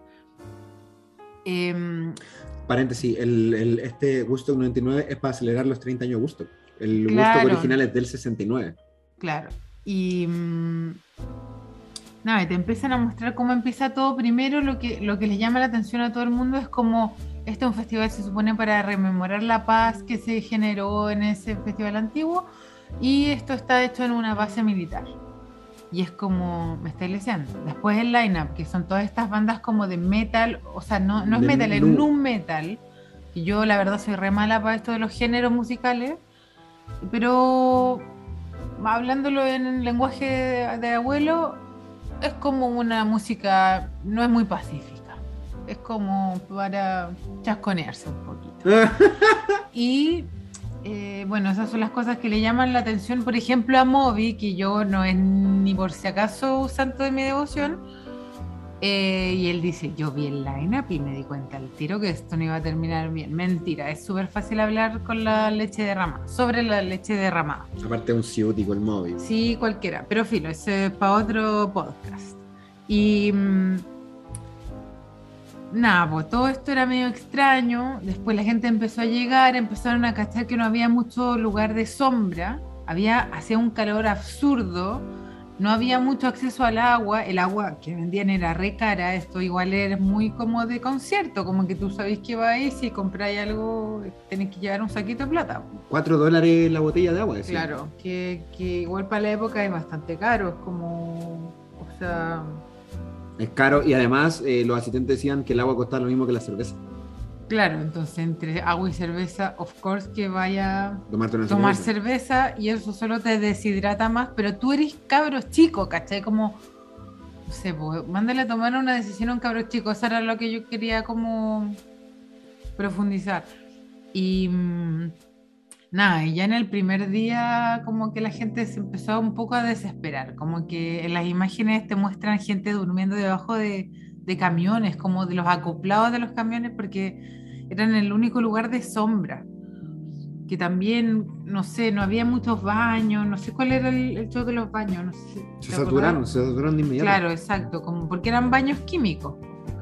Paréntesis, este Woodstock 99 es para celebrar los 30 años de Woodstock. El Claro. Woodstock original es del 69. Claro. Y nada, y te empiezan a mostrar cómo empieza todo. Primero lo que les llama la atención a todo el mundo es como este es un festival, se supone, para rememorar la paz que se generó en ese festival antiguo, y esto está hecho en una base militar. Y es como, me está leseando. Después el line-up, que son todas estas bandas como de metal, o sea, no es De metal, es nu. nu metal. Y yo la verdad soy re mala para esto de los géneros musicales, pero hablándolo en lenguaje de abuelo, es como una música, no es muy pacífica. Es como para chasconearse un poquito. Y bueno, esas son las cosas que le llaman la atención, por ejemplo, a Moby, que yo no es ni por si acaso santo de mi devoción. Y él dice, yo vi el line-up y me di cuenta al tiro que esto no iba a terminar bien. Mentira, es súper fácil hablar con la leche derramada, sobre la leche derramada. Aparte un ciútico el móvil. Sí, cualquiera, pero filo, ese es para otro podcast. Y nada, pues todo esto era medio extraño. Después la gente empezó a llegar, empezaron a cachar que no había mucho lugar de sombra, hacía un calor absurdo, no había mucho acceso al agua, el agua que vendían era re cara, esto igual es muy como de concierto, como que tú sabés que vais, si compráis algo tenés que llevar un saquito de plata. $4 la botella de agua, decía. Claro, que igual para la época es bastante caro, es como, o sea... Es caro y además los asistentes decían que el agua costaba lo mismo que la cerveza. Claro, entonces entre agua y cerveza, of course que vaya a Tomarte una tomar cerveza. cerveza, y eso solo te deshidrata más, pero tú eres cabros chico, ¿cachai? Como, no sé, pues, mándale a tomar una decisión a un cabro chico, eso era lo que yo quería como profundizar. Y Nada, y ya en el primer día como que la gente se empezó un poco a desesperar, como que en las imágenes te muestran gente durmiendo debajo de camiones, como de los acoplados de los camiones, porque eran el único lugar de sombra, que también, no sé, no había muchos baños, no sé cuál era el show de los baños, no sé, ¿te acordás? Se saturaron de inmediato. Claro, exacto, como porque eran baños químicos.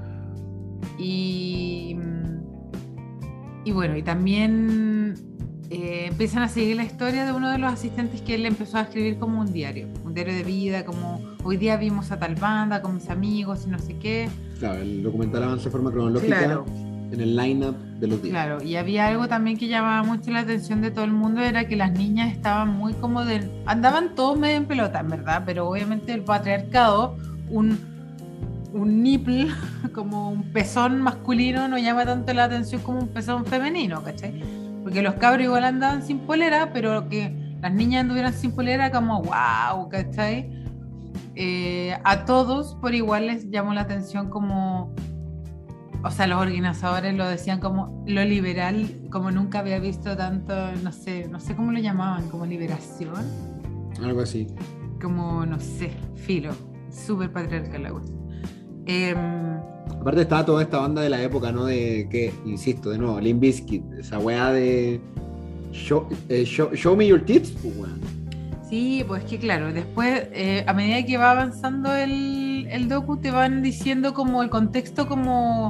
Y, y bueno, y también empiezan a seguir la historia de uno de los asistentes que él empezó a escribir como un diario de vida, como hoy día vimos a tal banda con mis amigos y no sé qué. Claro, el documental avanza de forma cronológica Claro. en el line-up de los días. Claro, y había algo también que llamaba mucho la atención de todo el mundo, era que las niñas estaban muy como andaban todos medio en pelota, en verdad, pero obviamente el patriarcado, un nipple, como un pezón masculino, no llama tanto la atención como un pezón femenino, ¿cachai? Porque los cabros igual andaban sin polera, pero que las niñas anduvieran sin polera, como wow, ¿cachai? A todos por igual les llamó la atención como, o sea, los organizadores lo decían como lo liberal, como nunca había visto tanto, no sé cómo lo llamaban, como liberación, Algo así. como, no sé, filo, súper patriarcal la cuestión. Aparte estaba toda esta banda de la época, ¿no? De que, insisto, de nuevo, Limp Bizkit, esa weá de show me your tits, pues, weón. Sí, pues que claro, después a medida que va avanzando el docu te van diciendo como el contexto como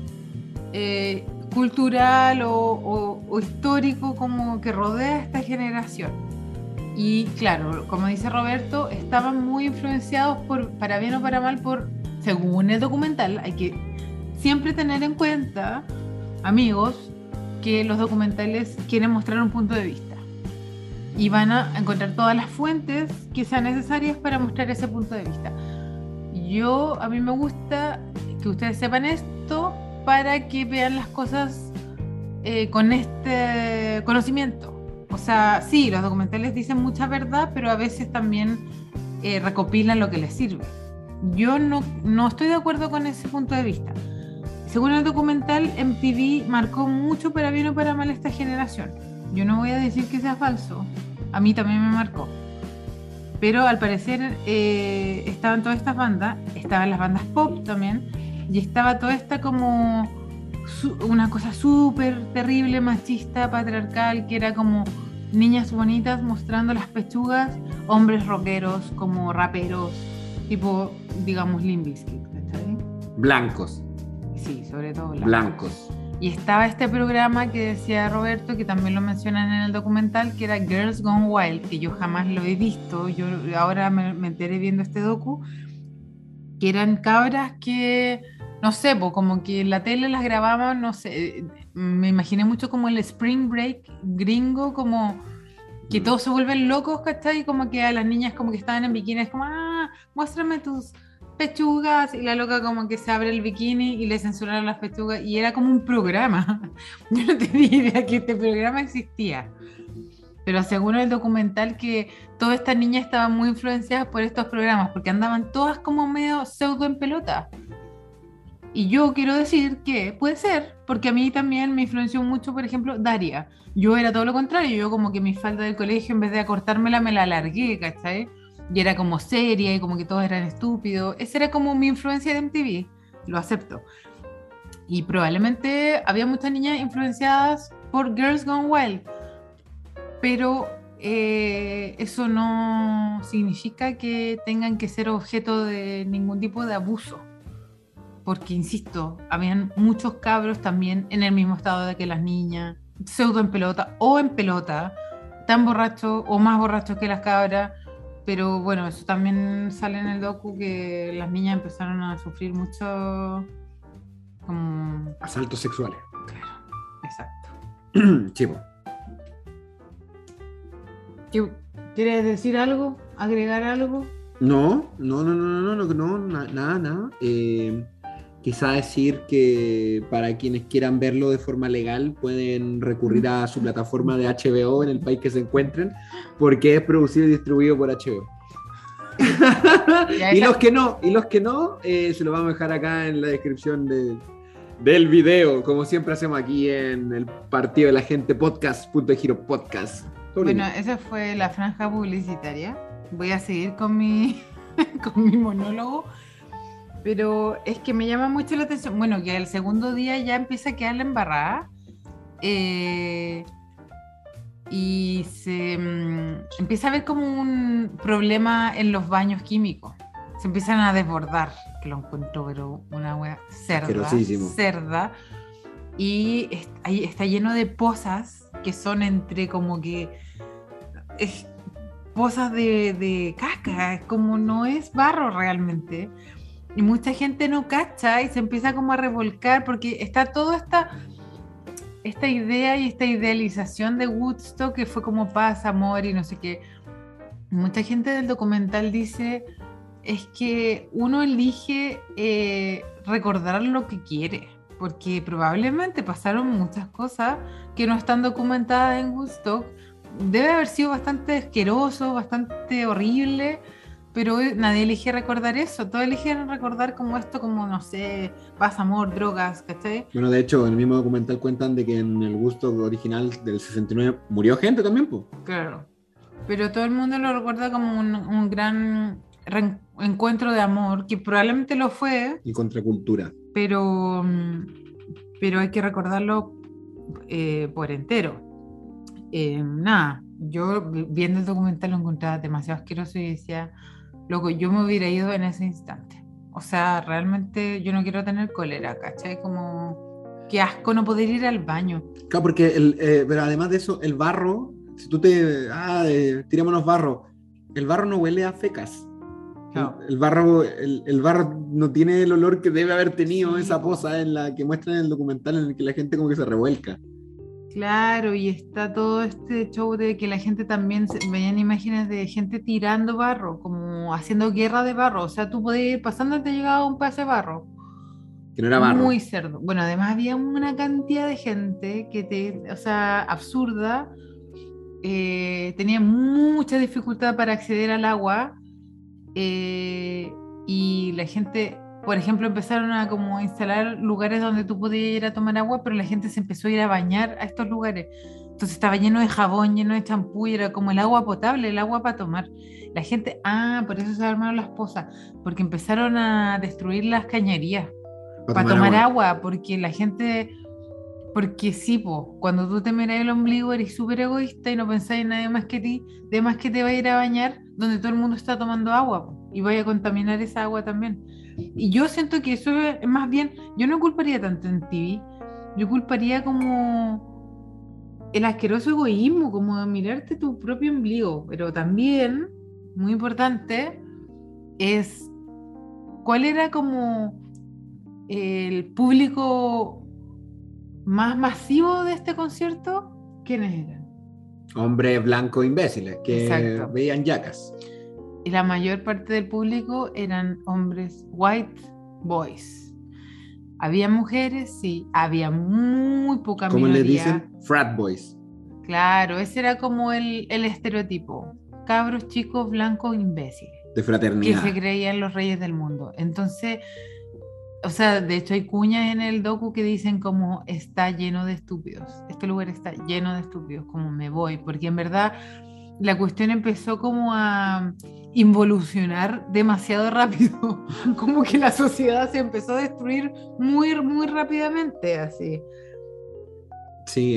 cultural o histórico como que rodea a esta generación. Y claro, como dice Roberto, estaban muy influenciados para bien o para mal, según el documental. Hay que siempre tener en cuenta, amigos, que los documentales quieren mostrar un punto de vista y van a encontrar todas las fuentes que sean necesarias para mostrar ese punto de vista. A mí me gusta que ustedes sepan esto para que vean las cosas con este conocimiento. O sea, sí, los documentales dicen mucha verdad, pero a veces también recopilan lo que les sirve. Yo no estoy de acuerdo con ese punto de vista. Según el documental, MTV marcó mucho para bien o para mal esta generación. Yo no voy a decir que sea falso, a mí también me marcó. Pero al parecer estaban todas estas bandas, estaban las bandas pop también, y estaba toda esta como una cosa súper terrible, machista, patriarcal, que era como niñas bonitas mostrando las pechugas, hombres rockeros como raperos, tipo, digamos, Limp Bizkit, ¿cachai? Blancos. Sí, sobre todo Blancos. Y estaba este programa que decía Roberto, que también lo mencionan en el documental, que era Girls Gone Wild, que yo jamás lo he visto, yo ahora me enteré viendo este docu, que eran cabras que, no sé, pues como que en la tele las grababan, no sé, me imaginé mucho como el Spring Break gringo, como que todos se vuelven locos, ¿cachai? Como que a las niñas como que estaban en bikinis, como, muéstrame tus pechugas, y la loca como que se abre el bikini y le censuraron las pechugas, y era como un programa. Yo no tenía idea que este programa existía, pero según el documental que todas estas niñas estaban muy influenciadas por estos programas, porque andaban todas como medio pseudo en pelota. Y yo quiero decir que puede ser, porque a mí también me influenció mucho, por ejemplo, Daria. Yo era todo lo contrario, yo como que mi falda del colegio, en vez de acortármela, me la alargué, ¿cachai? Y era como seria y como que todos eran estúpidos. Esa era como mi influencia de MTV, lo acepto. Y probablemente había muchas niñas influenciadas por Girls Gone Wild, pero eso no significa que tengan que ser objeto de ningún tipo de abuso. Porque, insisto, habían muchos cabros también en el mismo estado de que las niñas, pseudo en pelota o en pelota, tan borrachos o más borrachos que las cabras. Pero bueno, eso también sale en el docu, que las niñas empezaron a sufrir mucho como... Asaltos sexuales. Claro, exacto. Chivo. ¿Quieres decir algo? ¿Agregar algo? No, nada. Quizá decir que para quienes quieran verlo de forma legal pueden recurrir a su plataforma de HBO en el país que se encuentren, porque es producido y distribuido por HBO. Y los que no, se lo vamos a dejar acá en la descripción del video, como siempre hacemos aquí en el Partido de la Gente Podcast, Punto de Giro Podcast. Bueno, esa fue la franja publicitaria. Voy a seguir con mi, con mi monólogo, pero es que me llama mucho la atención. Bueno, que el segundo día ya empieza a quedar la embarrada. Y se empieza a ver como un problema en los baños químicos. Se empiezan a desbordar, que lo encuentro, pero una wea cerda. Y ahí está lleno de pozas que son entre como que pozas de caca, es como no es barro realmente. Y mucha gente no cacha y se empieza como a revolcar porque está toda esta idea y esta idealización de Woodstock que fue como paz, amor y no sé qué. Mucha gente del documental dice es que uno elige recordar lo que quiere, porque probablemente pasaron muchas cosas que no están documentadas en Woodstock. Debe haber sido bastante asqueroso, bastante horrible, pero nadie elige recordar eso. Todos eligen recordar como esto, como, no sé, paz, amor, drogas, ¿cachai? Bueno, de hecho, en el mismo documental cuentan de que en el Woodstock original del 69 murió gente también, pues. Claro. Pero todo el mundo lo recuerda como un gran encuentro de amor, que probablemente lo fue. Y contracultura. Pero hay que recordarlo por entero. Nada, yo viendo el documental lo encontraba demasiado asqueroso y decía, loco, yo me hubiera ido en ese instante. O sea, realmente yo no quiero tener cólera, ¿cachai? Como, qué asco no poder ir al baño. Claro, porque pero además de eso, el barro, si tú tirémonos barro, el barro no huele a fecas. Claro. El barro no tiene el olor que debe haber tenido esa poza en la que muestran en el documental, en el que la gente como que se revuelca. Claro, y está todo este show de que la gente también veían imágenes de gente tirando barro, como haciendo guerra de barro. O sea, tú podías ir pasando y te llegaba un pedazo de barro. Que no era barro. Muy cerdo. Bueno, además había una cantidad de gente o sea, absurda. Tenía mucha dificultad para acceder al agua. Y la gente, por ejemplo, empezaron a como instalar lugares donde tú podías ir a tomar agua, pero la gente se empezó a ir a bañar a estos lugares. Entonces estaba lleno de jabón, lleno de champú, y era como el agua potable, el agua para tomar. La gente, por eso se armaron las pozas, porque empezaron a destruir las cañerías para tomar agua, porque la gente, porque sí, cuando tú te miras el ombligo eres súper egoísta y no pensáis en nadie más que ti, de más que te va a ir a bañar donde todo el mundo está tomando agua, y vaya a contaminar esa agua también. Y yo siento que eso es más bien, yo no culparía tanto en TV, yo culparía como el asqueroso egoísmo, como mirarte tu propio ombligo, pero también, muy importante, es cuál era como el público más masivo de este concierto. ¿Quiénes eran? Hombres blancos imbéciles que Exacto. veían yacas. Y la mayor parte del público eran hombres white boys. Había mujeres, sí, había muy poca ¿Cómo minoría. les dicen? Frat boys. Claro, ese era como el estereotipo. Cabros chicos blancos imbéciles. De fraternidad. Que se creían los reyes del mundo. Entonces, o sea, de hecho hay cuñas en el docu que dicen como está lleno de estúpidos. Este lugar está lleno de estúpidos, como me voy. Porque en verdad la cuestión empezó como a involucionar demasiado rápido. Como que la sociedad se empezó a destruir muy, muy rápidamente, así. Sí,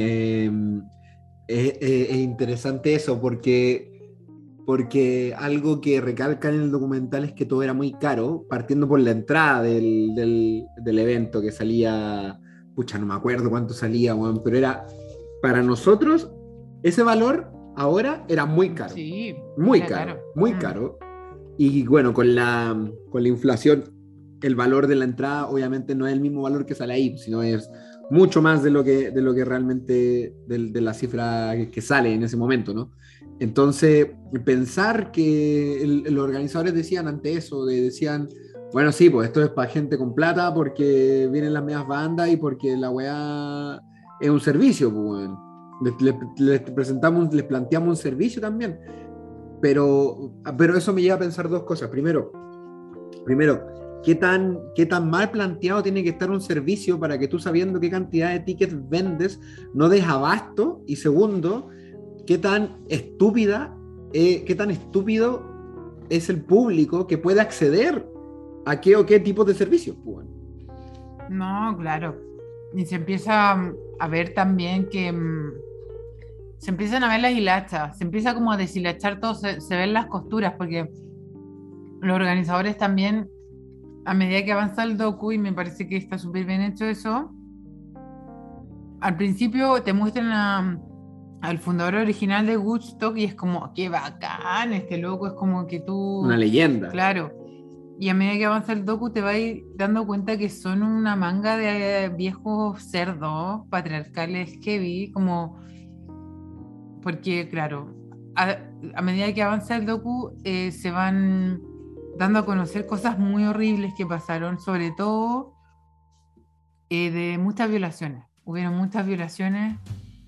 es interesante eso porque algo que recalcan en el documental es que todo era muy caro, partiendo por la entrada del evento que salía, pucha, no me acuerdo cuánto salía, bueno, pero era, para nosotros, ese valor ahora era muy caro. Sí, muy era caro, muy caro. Y bueno, con la inflación, el valor de la entrada obviamente no es el mismo valor que sale ahí, sino es mucho más de lo que realmente, de la cifra que sale en ese momento, ¿no? Entonces, pensar que los organizadores decían ante eso, decían, bueno, sí, pues esto es para gente con plata porque vienen las medias bandas y porque la weá es un servicio, pues, bueno. Les planteamos un servicio también, pero eso me lleva a pensar dos cosas. Primero, qué tan mal planteado tiene que estar un servicio para que tú, sabiendo qué cantidad de tickets vendes, no des abasto? Y segundo, qué tan qué tan estúpido es el público que puede acceder a qué o qué tipos de servicios, pues. No, claro. Y se empieza a ver también que se empiezan a ver las hilachas, se empieza como a deshilachar todo, se ven las costuras, porque los organizadores también, a medida que avanza el docu, y me parece que está súper bien hecho eso, al principio te muestran al fundador original de Woodstock y es como, qué bacán, este loco, es como que tú... Una leyenda. Claro. Y a medida que avanza el docu te vas a ir dando cuenta que son una manga de viejos cerdos, patriarcales heavy, como... Porque, claro, a medida que avanza el docu se van dando a conocer cosas muy horribles que pasaron, sobre todo de muchas violaciones. Hubieron muchas violaciones,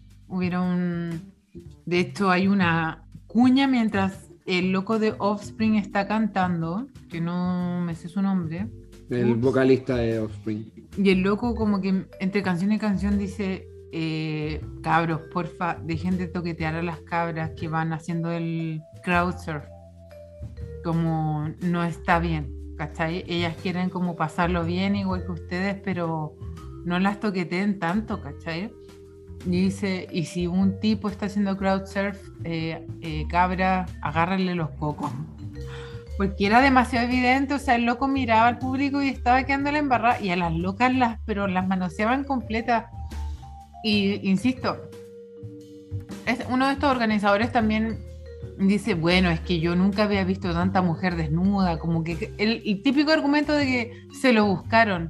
de hecho hay una cuña mientras el loco de Offspring está cantando, que no me sé su nombre. El vocalista de Offspring. Y el loco como que entre canción y canción dice, cabros, porfa, dejen de toquetear a las cabras que van haciendo el crowdsurf. Como no está bien, ¿cachai? Ellas quieren como pasarlo bien igual que ustedes, pero no las toqueteen tanto, ¿cachai? Y dice, y si un tipo está haciendo crowdsurf, cabra, agárrenle los cocos. Porque era demasiado evidente, o sea, el loco miraba al público y estaba quedando la embarrada, y a las locas pero las manoseaban completas. Y insisto, uno de estos organizadores también dice, bueno, es que yo nunca había visto tanta mujer desnuda, como que el típico argumento de que se lo buscaron.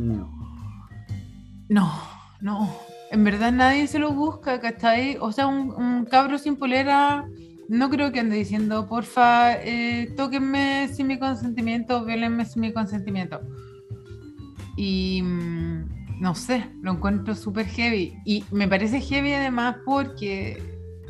No, en verdad nadie se lo busca, ¿cachai? O sea, un cabro sin polera no creo que ande diciendo, porfa, tóquenme sin mi consentimiento, violenme sin mi consentimiento. Y no sé, lo encuentro súper heavy. Y me parece heavy además porque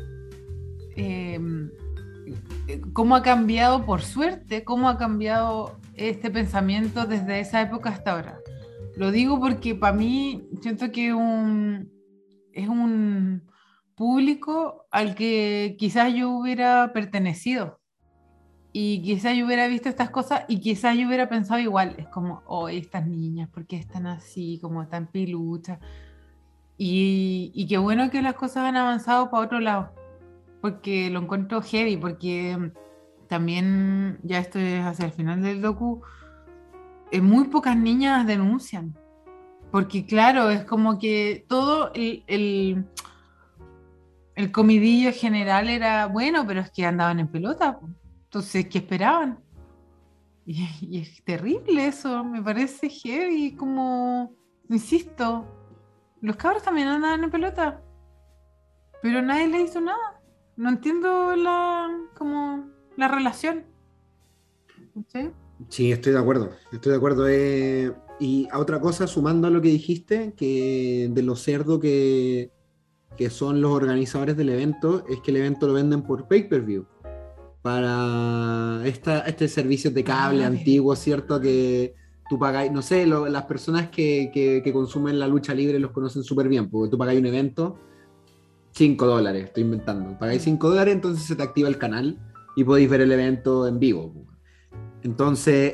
cómo ha cambiado, por suerte, cómo ha cambiado este pensamiento desde esa época hasta ahora. Lo digo porque para mí siento que es un público al que quizás yo hubiera pertenecido y quizás yo hubiera visto estas cosas y quizás yo hubiera pensado igual. Es como, oh, estas niñas, ¿por qué están así, como tan piluchas? Y qué bueno que las cosas han avanzado para otro lado, porque lo encuentro heavy, porque también, ya esto es hacia el final del docu, muy pocas niñas denuncian, porque claro, es como que todo el comidillo general era, bueno, pero es que andaban en pelota, entonces, ¿qué esperaban? Y es terrible eso, me parece heavy, como, insisto, los cabros también andaban en pelota, pero nadie le hizo nada. No entiendo como la relación. ¿Sí? Sí, estoy de acuerdo. Y a otra cosa, sumando a lo que dijiste, que de lo cerdo que son los organizadores del evento, es que el evento lo venden por pay-per-view. Para este servicio de cable antiguo, ¿cierto? Que tú pagáis, no sé, las personas que consumen la lucha libre los conocen súper bien, porque tú pagáis un evento, $5, estoy inventando. Pagáis $5, entonces se te activa el canal y podéis ver el evento en vivo. Entonces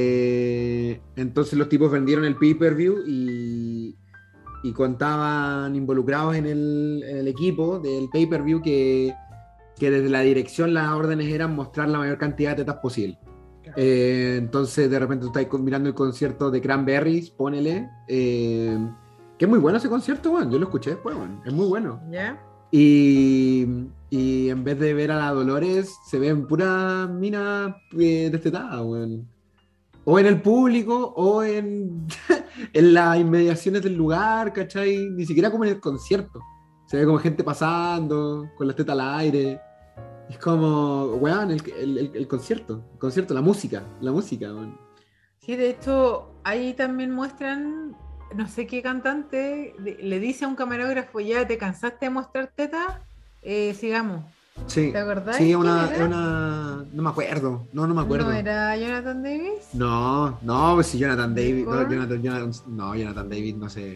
los tipos vendieron el pay-per-view y contaban involucrados en el equipo del pay-per-view que desde la dirección las órdenes eran mostrar la mayor cantidad de tetas posible. Entonces de repente tú estás mirando el concierto de Cranberries, ponele, que es muy bueno ese concierto, bueno, yo lo escuché después, bueno, es muy bueno. ¿Ya? Y en vez de ver a la Dolores, se ven puras minas destetadas, weón. O en el público, o en las inmediaciones del lugar, ¿cachai? Ni siquiera como en el concierto. Se ve como gente pasando, con las tetas al aire. Es como, weón, el concierto, la música, weón. Sí, de hecho, ahí también muestran, no sé qué cantante le dice a un camarógrafo, ya te cansaste de mostrar tetas, sigamos. Sí, ¿Te acordás? sí, ¿Quién era? no me acuerdo, no me acuerdo. ¿No era Jonathan Davis? No, pues si Jonathan ¿De David, no, Korn? Jonathan David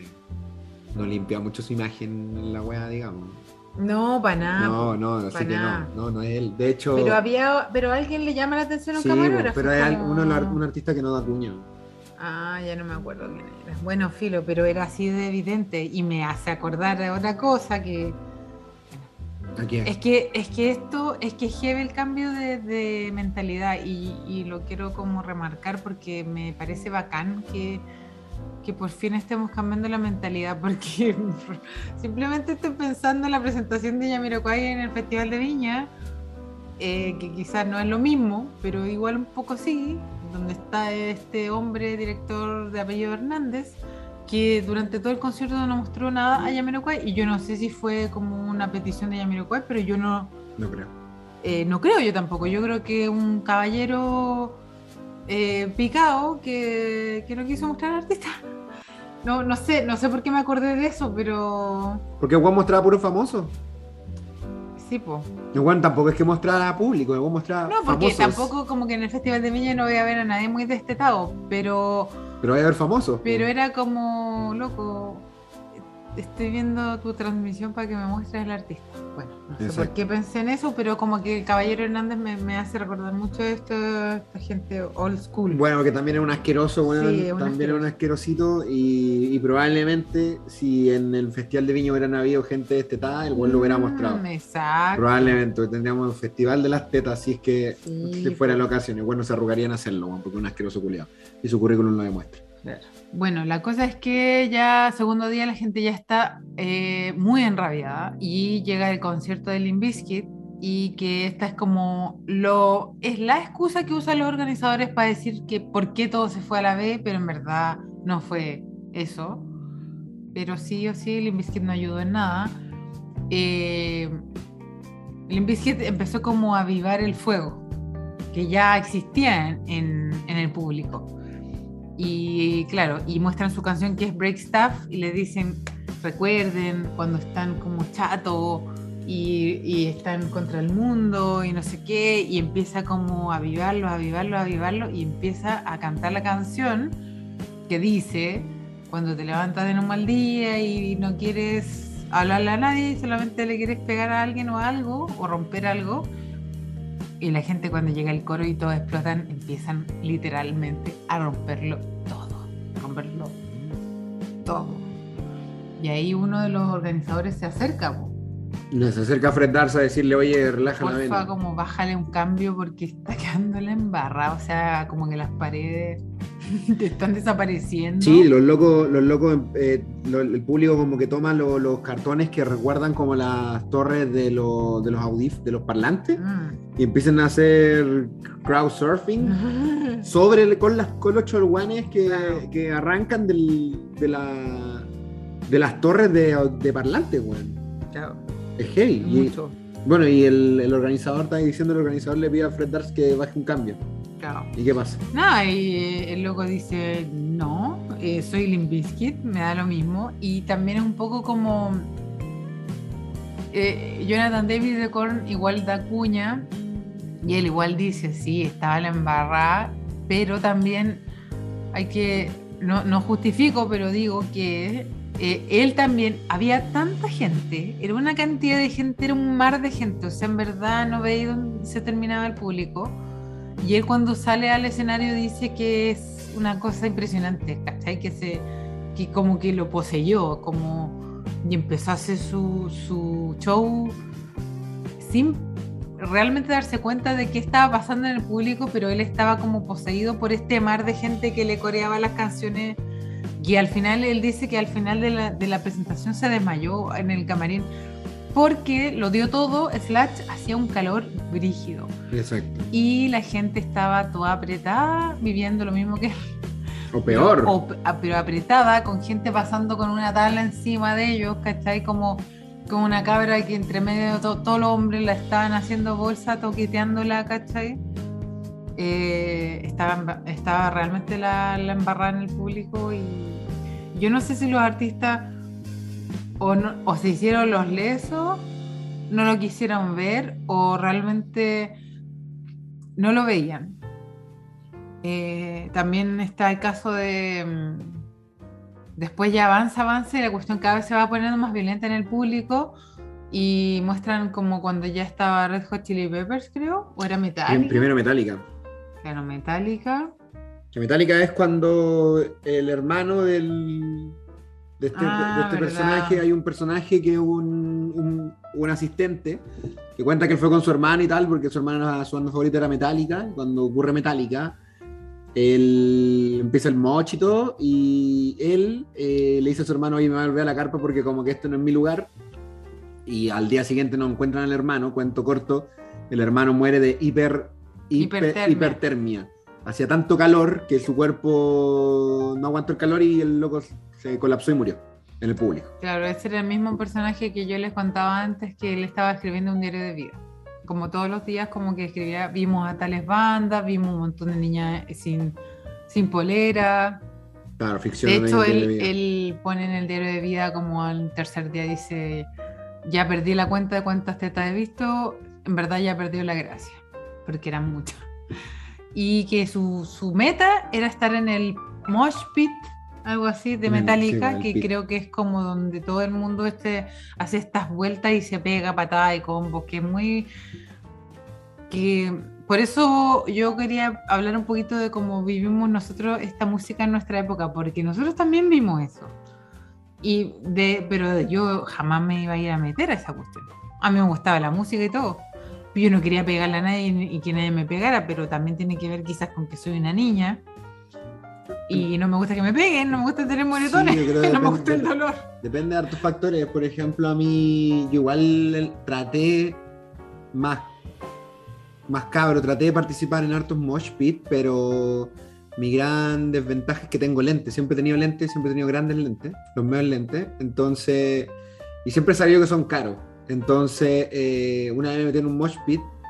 no limpia mucho su imagen en la wea, digamos. No, para nada, po, No, para así que nada. no es él. De hecho, Pero a alguien le llama la atención a un sí, pues, camarógrafo, pero es es un como... artista que no da cuña. Ah, ya no me acuerdo quién era. Bueno, filo, pero era así de evidente y me hace acordar de otra cosa que ¿A quién? es que es heavy el cambio de mentalidad y lo quiero como remarcar porque me parece bacán que por fin estemos cambiando la mentalidad porque simplemente estoy pensando en la presentación de Jamiroquai en el Festival de Viña, que quizás no es lo mismo, pero igual un poco sí, donde está este hombre, director de apellido Hernández, que durante todo el concierto no mostró nada a Jamiroquai, y yo no sé si fue como una petición de Jamiroquai, pero yo No creo. no creo yo tampoco, yo creo que un caballero picado que no quiso mostrar al artista. No, no sé por qué me acordé de eso, pero Porque Juan mostraba puro famoso. sí, po. Juan tampoco es que mostrara a público, Juan mostraba No, porque famosos. tampoco como que en el Festival de Viña no voy a ver a nadie muy destetado, Pero hay a haber famosos. pero era como, loco, estoy viendo tu transmisión para que me muestres el artista. Bueno, no sé por Exacto. qué pensé en eso, pero como que el Caballero Hernández me hace recordar mucho de esta gente old school. Bueno, que también es un asqueroso, Sí, weón, es un también es un asqueroso. asquerosito y probablemente si en el Festival de Viña hubieran habido gente destetada, el weón lo hubiera mostrado. Exacto. Probablemente tendríamos un festival de las tetas si es que Sí, fuera po. la ocasión. Y bueno, se arrugarían a hacerlo, weón, porque es un asqueroso culiado. Y su currículum lo demuestra. Claro. Bueno, la cosa es que ya segundo día la gente ya está muy enrabiada y llega el concierto de Limp Bizkit y que esta es como es la excusa que usan los organizadores para decir que por qué todo se fue a la B, pero en verdad no fue eso. Pero sí o sí, Limp Bizkit no ayudó en nada. Eh, Limp Bizkit empezó como a avivar el fuego que ya existía en el público. Y claro, y muestran su canción que es Break Stuff y le dicen, recuerden cuando están como chato y están contra el mundo y no sé qué, y empieza como a avivarlo, a avivarlo, a avivarlo y empieza a cantar la canción que dice, cuando te levantas en un mal día y no quieres hablarle a nadie y solamente le quieres pegar a alguien o algo o romper algo, y la gente cuando llega el coro y todos explotan, empiezan literalmente a romperlo todo. Y ahí uno de los organizadores se acerca, po. Y se acerca a Fred Darza a decirle, oye, relaja la Porfa, vena. como bájale un cambio porque está quedando la embarrada, o sea, como que las paredes te están desapareciendo. Sí, los locos, el público como que toma los cartones que recuerdan como las torres de los de los parlantes y empiezan a hacer crowd surfing con los cholguanes Claro. que arrancan de las torres de parlantes, weón. Claro, Es heavy. mucho. Bueno, y el organizador está diciendo, el organizador le pide a Fred Darst que baje un cambio. Claro. ¿Y qué pasa? Nada, y el loco dice, no, soy Limp Bizkit, me da lo mismo. Y también es un poco como Jonathan Davis de Korn igual da cuña y él igual dice, sí, estaba la embarrada, pero también hay que, no justifico, pero digo que él también, había tanta gente, era una cantidad de gente, era un mar de gente, o sea, en verdad no veía dónde se terminaba el público. Y él cuando sale al escenario dice que es una cosa impresionante, ¿cachai? Que como que lo poseyó, como, y empezó a hacer su show sin realmente darse cuenta de qué estaba pasando en el público, pero él estaba como poseído por este mar de gente que le coreaba las canciones. Y al final él dice que al final de la presentación se desmayó en el camarín porque lo dio todo, / hacía un calor brígido. Exacto. Y la gente estaba toda apretada, viviendo lo mismo que él. O peor. Pero apretada, con gente pasando con una tabla encima de ellos, ¿cachai? Como una cabra que entre medio de todos los hombres la estaban haciendo bolsa, toqueteándola, ¿cachai? Estaba realmente la embarrada en el público y yo no sé si los artistas o se hicieron los lesos no lo quisieron ver o realmente no lo veían. También está el caso de... después ya avanza y la cuestión cada vez se va poniendo más violenta en el público y muestran como cuando ya estaba Red Hot Chili Peppers, creo, o era Metallica. Primero Metallica. Claro, Metallica. Que Metallica es cuando el hermano de este ¿Verdad? personaje, hay un personaje que es un asistente que cuenta que él fue con su hermano y tal, porque su hermano, su banda favorita era Metallica. Cuando ocurre Metallica, él empieza el moch y todo, y él le dice a su hermano, oye, me voy a volver a la carpa porque como que esto no es mi lugar. Y al día siguiente no encuentran al hermano, cuento corto, el hermano muere de hipertermia. Hacía tanto calor que su cuerpo no aguantó el calor y el loco se colapsó y murió en el público. Claro, ese era el mismo personaje que yo les contaba antes, que él estaba escribiendo un diario de vida. Como todos los días, como que escribía, vimos a tales bandas, vimos un montón de niñas sin polera. Claro, ficción. De hecho, él pone en el diario de vida como al tercer día, dice, ya perdí la cuenta de cuántas tetas he visto, en verdad ya perdió la gracia, porque eran muchas. Y que su meta era estar en el mosh pit, algo así, de Metallica, que creo que es como donde todo el mundo hace estas vueltas y se pega patadas y combos, que es muy... Por eso yo quería hablar un poquito de cómo vivimos nosotros esta música en nuestra época, porque nosotros también vimos eso. Pero yo jamás me iba a ir a meter a esa cuestión. A mí me gustaba la música y todo. Yo no quería pegarle a nadie y que nadie me pegara, pero también tiene que ver quizás con que soy una niña y no me gusta que me peguen, no me gusta tener moretones, sí, no me gusta el dolor. Depende de hartos factores. Por ejemplo, a mí yo igual traté más cabro, traté de participar en hartos mosh pit, pero mi gran desventaja es que tengo lentes. Siempre he tenido lentes, siempre he tenido grandes lentes, los medios lentes, entonces, y siempre he sabido que son caros. Entonces, una vez me metí en un mosh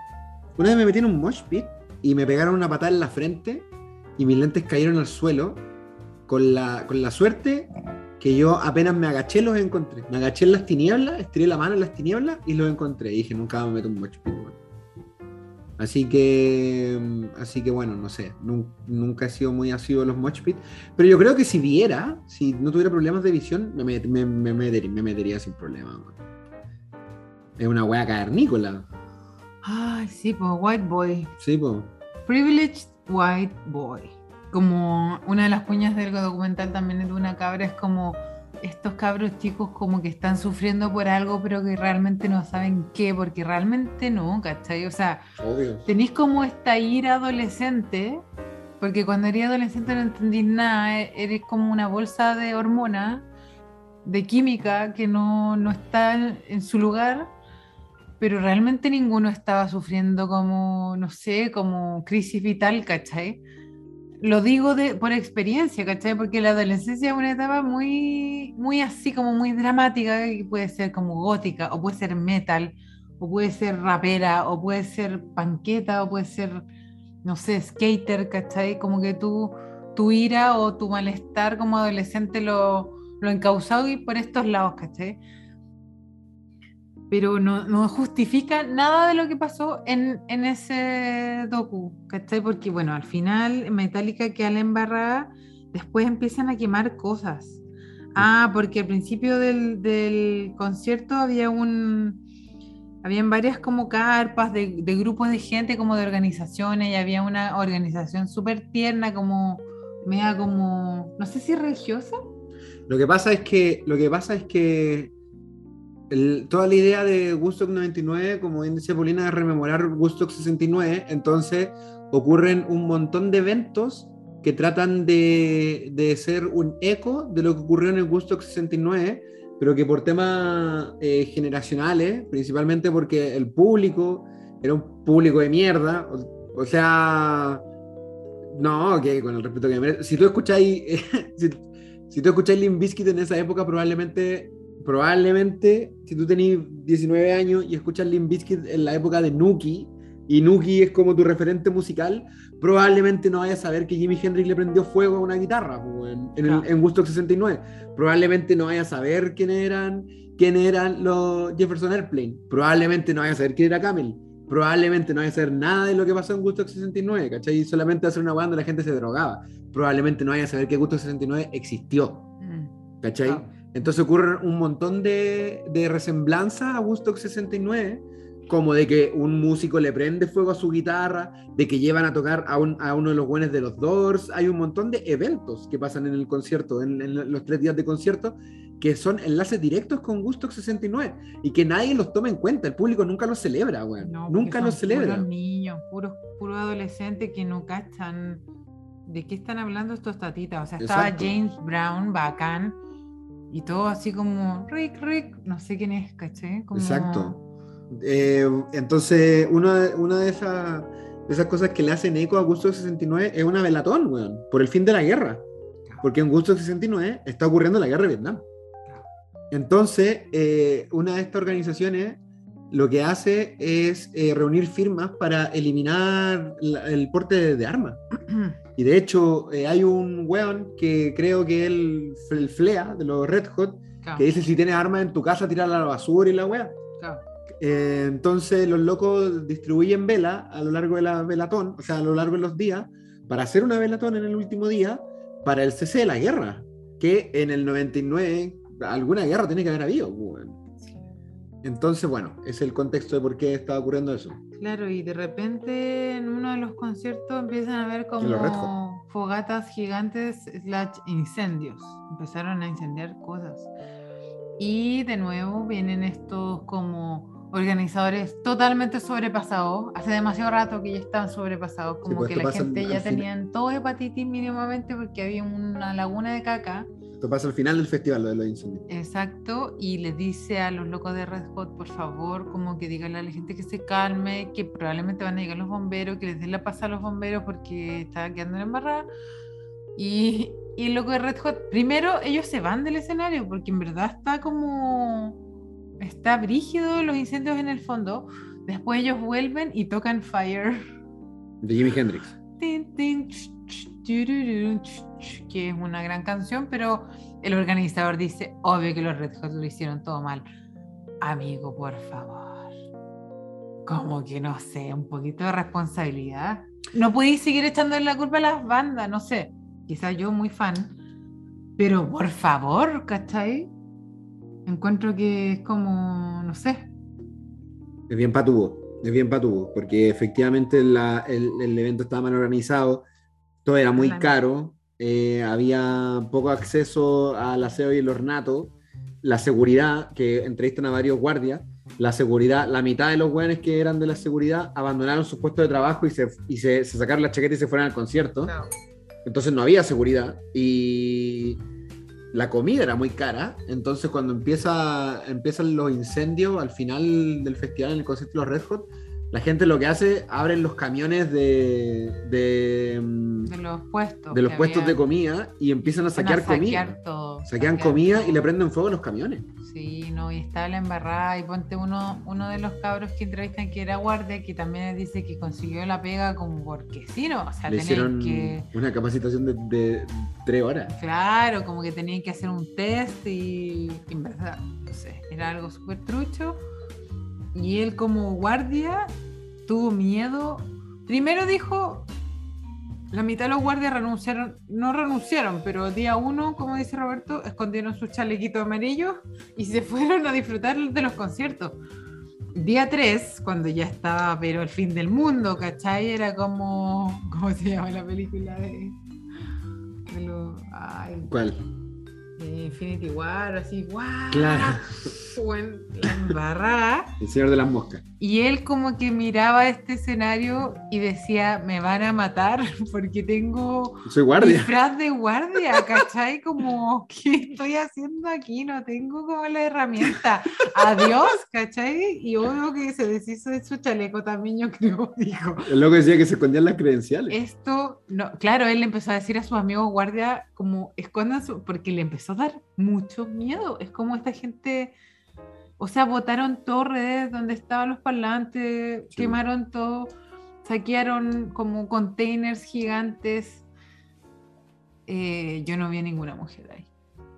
pit y me pegaron una patada en la frente y mis lentes cayeron al suelo con la suerte que yo apenas me agaché los encontré. Me agaché en las tinieblas, estiré la mano en las tinieblas y los encontré. Y dije, nunca me meto en un mosh pit. Bueno. Así que bueno, no sé, nunca he sido muy asiduo a los mosh pit, pero yo creo que si no tuviera problemas de visión, me metería sin problema. Bueno. Es una wea cavernícola. Ay, sí, pues, white boy. Sí, pues. Privileged white boy. Como una de las cuñas del documental también es de una cabra, es como estos cabros chicos como que están sufriendo por algo, pero que realmente no saben qué, porque realmente no, ¿cachai? O sea, obvio. Tenés como esta ira adolescente, porque cuando eres adolescente no entendís nada, eres como una bolsa de hormonas, de química que no está en su lugar. Pero realmente ninguno estaba sufriendo como, no sé, como crisis vital, ¿cachai? Lo digo por experiencia, ¿cachai? Porque la adolescencia es una etapa muy, muy así, como muy dramática, que puede ser como gótica, o puede ser metal, o puede ser rapera, o puede ser panqueta, o puede ser, no sé, skater, ¿cachai? Como que tu ira o tu malestar como adolescente lo encauzado y por estos lados, ¿cachai? Pero no justifica nada de lo que pasó en ese docu, ¿cachai? Porque, bueno, al final Metallica queda la embarrada, después empiezan a quemar cosas. Porque al principio del concierto habían varias como carpas de grupos de gente, como de organizaciones, y había una organización súper tierna, como media como, no sé si religiosa. Lo que pasa es que toda la idea de Woodstock 99, como bien decía Paulina, es rememorar Woodstock 69, entonces ocurren un montón de eventos que tratan de ser un eco de lo que ocurrió en el Woodstock 69, pero que por temas generacionales, principalmente porque el público era un público de mierda, o sea, no, que con el respeto que me merece, si tú escucháis si tú escucháis Limp Bizkit en esa época, probablemente, si tú tenés 19 años y escuchas Limp Bizkit en la época de Nuki, y Nuki es como tu referente musical, probablemente no vayas a saber que Jimi Hendrix le prendió fuego a una guitarra po, en Woodstock 69. Probablemente no vayas a saber quién eran los Jefferson Airplane. Probablemente no vayas a saber quién era Camel. Probablemente no vayas a saber nada de lo que pasó en Woodstock 69, ¿cachai? Y solamente hacer una banda donde la gente se drogaba. Probablemente no vayas a saber que Woodstock 69 existió, ¿cachai? Claro. Entonces ocurren un montón de resemblanzas a Woodstock 69, como de que un músico le prende fuego a su guitarra, de que llevan a tocar a uno de los buenos de los Doors. Hay un montón de eventos que pasan en el concierto, en los 3 días de concierto, que son enlaces directos con Woodstock 69 y que nadie los toma en cuenta. El público nunca los celebra, güey. No, Nunca porque los son celebra. puros niños, puros adolescentes que no cachan de qué están hablando estos tatitas. O sea, estaba Exacto. James Brown, bacán, y todo así como Rick, no sé quién es, ¿caché? Como... Exacto. Entonces, una de esas cosas que le hacen eco a Woodstock 69 es una velatón, weón, por el fin de la guerra. Porque en Woodstock 69 está ocurriendo la guerra de Vietnam. Entonces, una de estas organizaciones lo que hace es reunir firmas para eliminar el porte de armas. Y de hecho, hay un weón que creo que es el Flea de los Red Hot, Claro, que dice: si tienes armas en tu casa, tírala a la basura y la wea. claro. Entonces los locos distribuyen vela a lo largo de la velatón, o sea, a lo largo de los días, para hacer una velatón en el último día para el cese de la guerra, que en el 99 alguna guerra tiene que haber habido. Bueno. Sí. Entonces, bueno, ese es el contexto de por qué estaba ocurriendo eso. Claro, y de repente en uno de los conciertos empiezan a ver En los Red como fogatas gigantes / incendios. Empezaron a incendiar cosas. Y de nuevo vienen estos como organizadores totalmente sobrepasados. Hace demasiado rato que ya estaban sobrepasados, como pues que esto la pasa gente ya al fin- tenían todo hepatitis mínimamente porque había una laguna de caca. Esto pasa al final del festival, lo de los incendios. Exacto, y les dice a los locos de Red Hot, por favor, como que díganle a la gente que se calme, que probablemente van a llegar los bomberos, que les den la paz a los bomberos porque está quedando en embarrada. Y el loco de Red Hot, primero ellos se van del escenario porque en verdad está brígido los incendios en el fondo. Después ellos vuelven y tocan Fire. De Jimi Hendrix. Tin, tin, tururú, que es una gran canción, pero el organizador dice, obvio que los Red Hot lo hicieron todo mal. Amigo, por favor. Como que no sé, un poquito de responsabilidad. No podéis seguir echándole la culpa a las bandas, no sé. Quizás yo muy fan, pero por favor, ¿cachai? Encuentro que es como, no sé. Es bien patuvo, porque efectivamente el evento estaba mal organizado, todo era muy La- caro, había poco acceso al aseo y el ornato, la seguridad, que entrevistan a varios guardias, la seguridad, la mitad de los güeyes que eran de la seguridad abandonaron sus puestos de trabajo y se sacaron la chaqueta y se fueron al concierto. No. Entonces no había seguridad y la comida era muy cara. Entonces cuando empiezan los incendios al final del festival en el concierto de los Red Hot, la gente lo que hace, abren los camiones de los puestos. los que puestos había. de comida y empiezan a Empiezan saquear comida. todo. Saquean saquear comida todo. y le prenden fuego a los camiones. Sí, no, y está la embarrada. Y ponte uno de los cabros que entrevistan que era guardia, que también dice que consiguió la pega como porque sí, ¿no? O sea, Le hicieron tenían que. una capacitación de 3 horas. Claro, como que tenían que hacer un test y en verdad, no sé, era algo súper trucho. Y él como guardia tuvo miedo. Primero dijo, la mitad de los guardias no renunciaron, pero día 1, como dice Roberto, escondieron sus chalequitos amarillos y se fueron a disfrutar de los conciertos. Día 3, cuando ya estaba, pero el fin del mundo, ¿cachai? Era como, ¿cómo se llama la película de los, ¿Cuál? Infinity War, así, ¡guau! Claro. Bueno, la embarrada. El señor de las moscas. Y él como que miraba este escenario y decía, me van a matar porque tengo Soy guardia. disfraz de guardia, ¿cachai? Como, ¿qué estoy haciendo aquí? No tengo como la herramienta. Adiós, ¿cachai? Y obvio que se deshizo de su chaleco también, yo creo, dijo. El loco decía que se escondían las credenciales. Esto, no, claro, él le empezó a decir a sus amigos guardia como escondan porque le empezó a dar mucho miedo. Es como esta gente O sea, botaron torres donde estaban los parlantes, Sí. quemaron todo, saquearon como containers gigantes. Yo no vi a ninguna mujer ahí.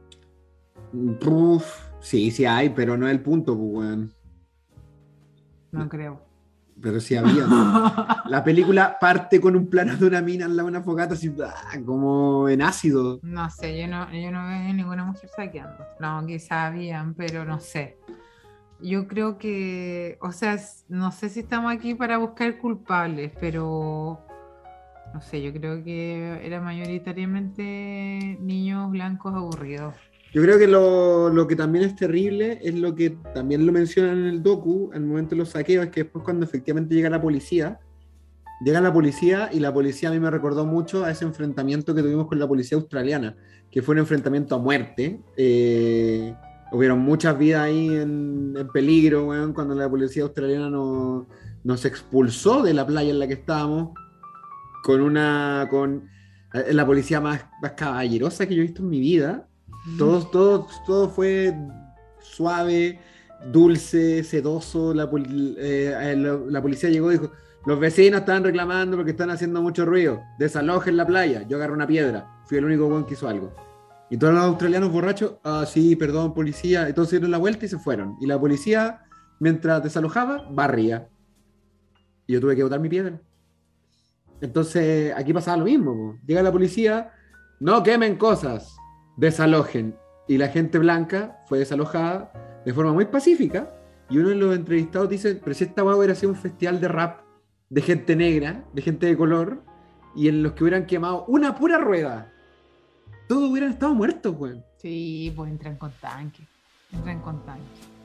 Uf, sí, sí hay, pero no es el punto, pues, weón. No creo. Pero sí había. La película parte con un plano de una mina al lado de una fogata, así, como en ácido. No sé, yo no veo ninguna mujer saqueando. No, quizá habían, pero no sé. Yo creo que, o sea, no sé si estamos aquí para buscar culpables, pero no sé, yo creo que era mayoritariamente niños blancos aburridos. Yo creo que lo que también es terrible es lo que también lo mencionan en el docu, al momento de los saqueos, es que después cuando efectivamente llega la policía y la policía a mí me recordó mucho a ese enfrentamiento que tuvimos con la policía australiana, que fue un enfrentamiento a muerte. Hubieron muchas vidas ahí en peligro, weón, cuando la policía australiana nos expulsó de la playa en la que estábamos con la policía más caballerosa que yo he visto en mi vida. Todo fue suave, dulce, sedoso. La policía llegó y dijo: los vecinos estaban reclamando porque están haciendo mucho ruido, desalojen la playa. Yo agarré una piedra, fui el único weón que hizo algo. Y todos los australianos borrachos, sí, perdón, policía. Entonces dieron la vuelta y se fueron. Y la policía, mientras desalojaba, barría. Y yo tuve que botar mi piedra. Entonces aquí pasaba lo mismo, po. Llega la policía, no quemen cosas, desalojen. Y la gente blanca fue desalojada de forma muy pacífica. Y uno de los entrevistados dice: pero si esta hueá hubiera sido un festival de rap de gente negra, de gente de color, y en los que hubieran quemado una pura rueda, todos hubieran estado muertos, weón. Sí, pues entran con tanque. Entran con tanque.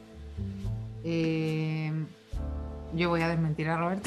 Yo voy a desmentir a Roberto.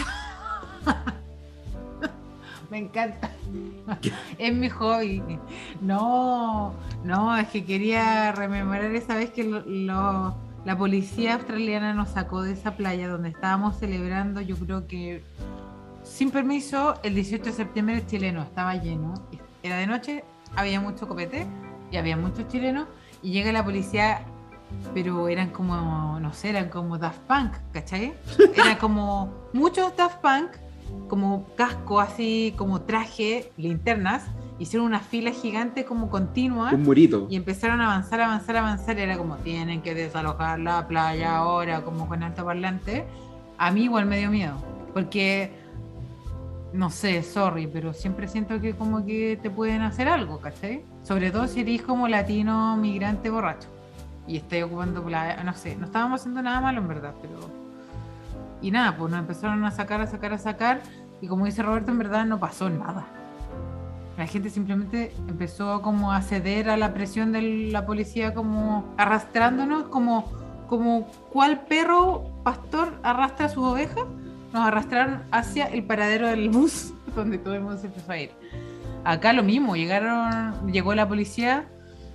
Me encanta. Es mi hobby. No, es que quería rememorar esa vez que la policía australiana nos sacó de esa playa donde estábamos celebrando, yo creo que sin permiso, el 18 de septiembre chileno. Estaba lleno. Era de noche, había mucho copete y había muchos chilenos. Y llega la policía, pero eran como, no sé, eran como Daft Punk, ¿cachai? Eran como muchos Daft Punk, como casco así, como traje, linternas. Hicieron una fila gigante como continua. Un murito. Y empezaron a avanzar. Era como, tienen que desalojar la playa ahora, como con altoparlante. A mí igual me dio miedo, porque no sé, sorry, pero siempre siento que como que te pueden hacer algo, ¿cachai? Sobre todo si eres como latino, migrante, borracho. Y estoy ocupando playa, no sé, no estábamos haciendo nada malo en verdad, pero... Y nada, pues nos empezaron a sacar, y como dice Roberto, en verdad no pasó nada. La gente simplemente empezó como a ceder a la presión de la policía, como arrastrándonos, como cual perro pastor arrastra a sus ovejas. Nos arrastraron hacia el paradero del bus donde todo el mundo se empezó a ir. Acá lo mismo, llegó la policía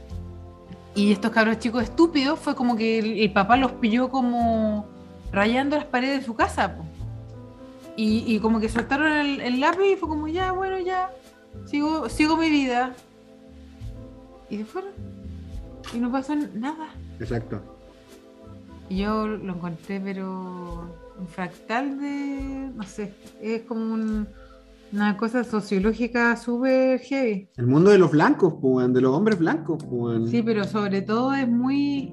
y estos cabros chicos estúpidos, fue como que el papá los pilló como rayando las paredes de su casa, po. Y como que soltaron el lápiz y fue como, ya, bueno, ya, sigo mi vida. Y se fueron. Y no pasó nada. Exacto. Y yo lo encontré, pero un fractal de, no sé, es como una cosa sociológica súper heavy. El mundo de los blancos, pues, de los hombres blancos, pues. Sí, pero sobre todo es muy...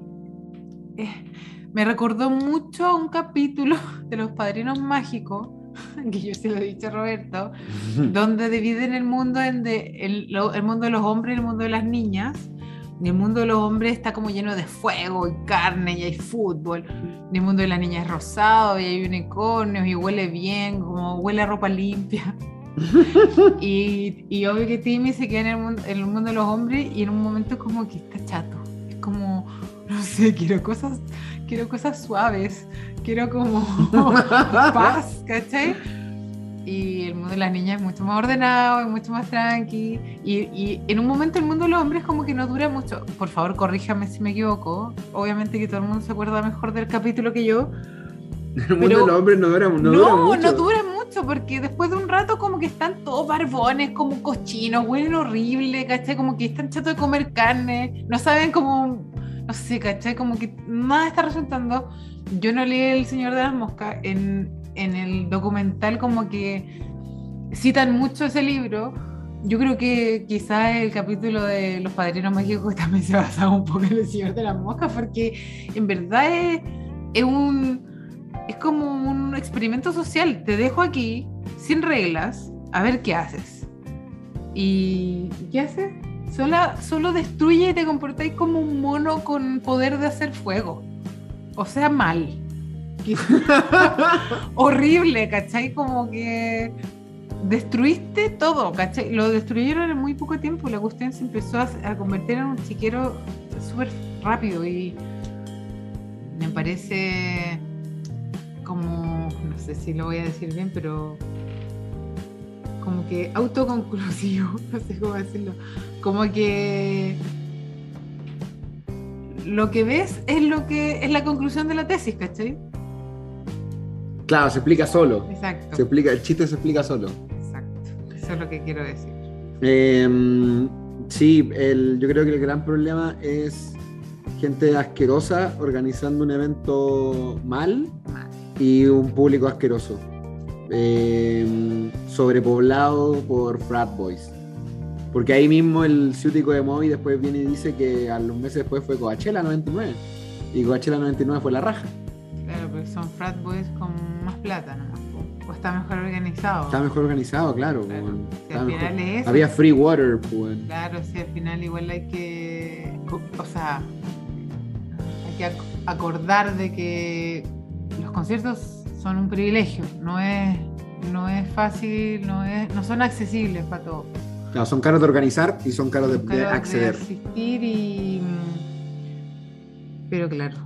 me recordó mucho a un capítulo de Los Padrinos Mágicos, que yo se lo he dicho a Roberto, donde dividen el mundo en el mundo de los hombres y el mundo de las niñas. Y el mundo de los hombres está como lleno de fuego y carne y hay fútbol. Y el mundo de las niñas es rosado y hay unicornios y huele bien, como huele a ropa limpia. y obvio que Timmy se queda en el mundo de los hombres y en un momento como que está chato. Es como, no sé, quiero cosas suaves, quiero como paz, ¿cachai? Y el mundo de las niñas es mucho más ordenado, es mucho más tranqui. Y en un momento el mundo de los hombres como que no dura mucho. Por favor, corríjame si me equivoco. Obviamente que todo el mundo se acuerda mejor del capítulo que yo. El mundo de los hombres no dura mucho. No dura mucho, porque después de un rato como que están todos barbones, como cochinos, huelen horrible, ¿cachai? Como que están chatos de comer carne, no saben cómo no sé, ¿cachai? Como que nada está resultando. Yo no leí El Señor de las Moscas. En el documental como que citan mucho ese libro. Yo creo que quizás el capítulo de Los Padrinos Mágicos también se basaba un poco en El Señor de las Moscas, porque en verdad es como un experimento social. Te dejo aquí, sin reglas, a ver qué haces. ¿Y qué haces? Solo destruye y te comportáis como un mono con poder de hacer fuego. O sea, mal. Horrible, ¿cachai? Como que destruiste todo, ¿cachai? Lo destruyeron en muy poco tiempo. La cuestión se empezó a convertir en un chiquero súper rápido y me parece como, no sé si lo voy a decir bien, pero como que autoconclusivo, no sé cómo decirlo, como que lo que ves es lo que es la conclusión de la tesis, ¿cachai? Claro, se explica solo. Exacto. El chiste se explica solo. Exacto. Eso es lo que quiero decir. Sí, yo creo que el gran problema es gente asquerosa organizando un evento mal y un público asqueroso. Sobrepoblado por frat boys. Porque ahí mismo el ciútico de Moby después viene y dice que a los meses después fue Coachella 99. Y Coachella 99 fue la raja. Claro, porque son frat boys con más plata nomás. O está mejor organizado. Está mejor organizado, claro. Claro. Bueno, Si al final es eso. Había free water, pues. Claro, si al final igual hay que, o sea, hay que acordar de que los conciertos son un privilegio, no es fácil, no son accesibles para todos. Claro, son caros de organizar y son caros de Caros acceder. de asistir pero claro,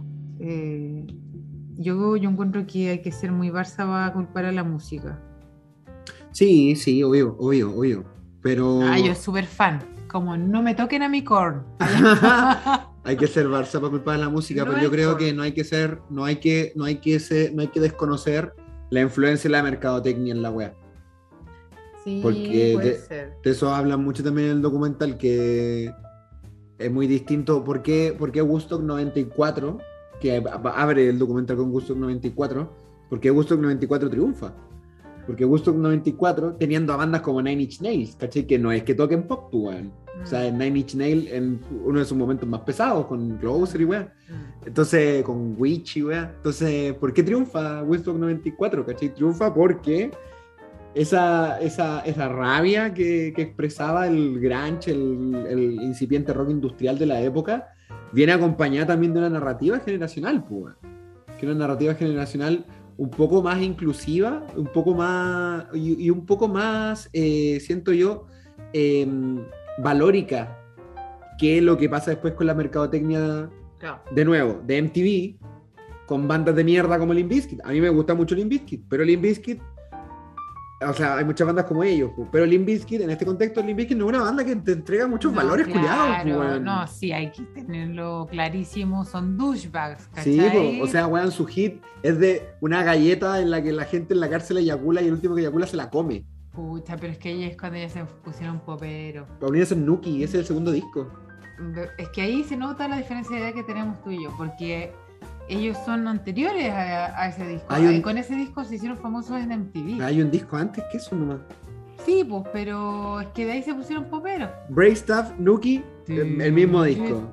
yo encuentro que hay que ser muy Barça para culpar a la música. Sí, obvio. Pero Yo soy súper fan, como no me toquen a mi Korn. hay que ser Barça para culpar a la música, No pero yo hay creo forma. que no hay que desconocer la influencia de la mercadotecnia en la web. Sí, Porque puede ser. de eso hablan mucho también en el documental, que es muy distinto. ¿Por qué Woodstock 94, que abre el documental con Woodstock 94, por qué Woodstock 94 triunfa? Porque Woodstock 94, teniendo a bandas como Nine Inch Nails, ¿cachai? Que no es que toquen pop, pues, weón. O sea, Nine Inch Nails en uno de sus momentos más pesados, con Closer y weón. Entonces, con Witch y weón. Entonces, ¿por qué triunfa Woodstock 94? ¿Cachai? Triunfa porque esa rabia que expresaba el grunge, el incipiente rock industrial de la época, viene acompañada también de una narrativa generacional, pues, que una narrativa generacional un poco más inclusiva, un poco más y un poco más, siento yo, valórica, que lo que pasa después con la mercadotecnia, Claro. de nuevo, de MTV, con bandas de mierda como Limp Bizkit. A mí me gusta mucho Limp Bizkit, pero Limp Bizkit, o sea, hay muchas bandas como ellos, pero Limp Bizkit, en este contexto, Limp Bizkit no es una banda que te entrega muchos valores culiados. Claro, no, sí, hay que tenerlo clarísimo, son douchebags, Sí, ¿cachai? o sea, weón, su hit es de una galleta en la que la gente en la cárcel eyacula y el último que eyacula se la come. Pucha, pero es que ahí es cuando ya se pusieron popero. Paulina es el Nuki, ese es el segundo disco. Es que ahí se nota la diferencia de edad que tenemos tú y yo, porque ellos son anteriores a ese disco. Hay un- Con ese disco se hicieron famosos en MTV. Hay un disco antes que eso nomás. Sí, pues, pero es que de ahí se pusieron poperos. Brave Stuff, Nuki, el mismo disco.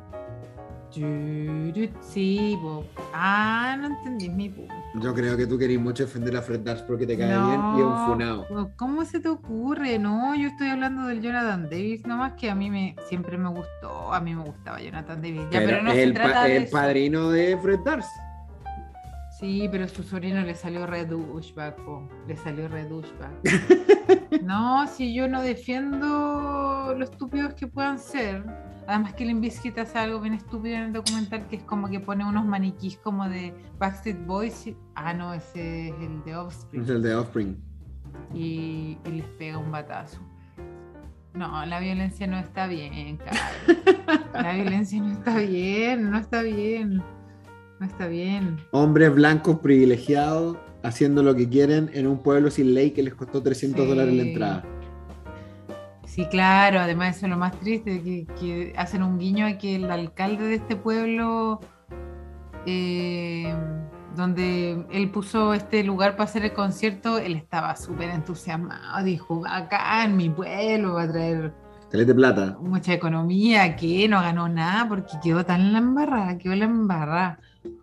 Sí, pues. Ah, no entendí mi punto. Yo creo que tú querís mucho defender a Fred Durst porque te cae bien y es un funao. pues, ¿cómo se te ocurre? No, yo estoy hablando del Jonathan Davis, nomás que a mí siempre me gustó, a mí me gustaba Jonathan Davis. Ya, pero no es se trata de el eso. padrino de Fred Durst. Sí, pero su sobrino le salió re douchebag, po. Le salió re douchebag. No, si yo no defiendo lo estúpidos que puedan ser. Además que Limp Bizkit hace algo bien estúpido en el documental, que es como que pone unos maniquís como de Backstreet Boys. Ah, no, ese es el de Offspring. Es el de Offspring. Y les pega un batazo. No, la violencia no está bien, cara. La violencia no está bien, no está bien. No está bien. Hombres blancos privilegiados haciendo lo que quieren en un pueblo sin ley que les costó $300 la entrada. Sí, claro, además eso es lo más triste, que hacen un guiño a que el alcalde de este pueblo, eh, donde él puso este lugar para hacer el concierto, él estaba súper entusiasmado, dijo, acá en mi pueblo va a traer Caleta de plata. mucha economía, que no ganó nada porque quedó tan en la embarrada, quedó en la embarrada.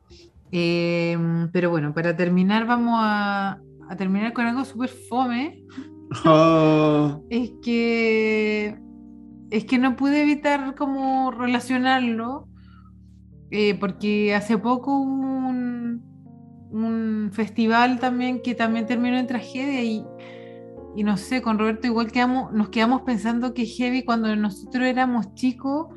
Pero bueno, para terminar a terminar con algo súper fome, Oh, es que no pude evitar como relacionarlo, porque hace poco hubo un festival también que también terminó en tragedia y no sé, con Roberto igual nos quedamos pensando que heavy cuando nosotros éramos chicos.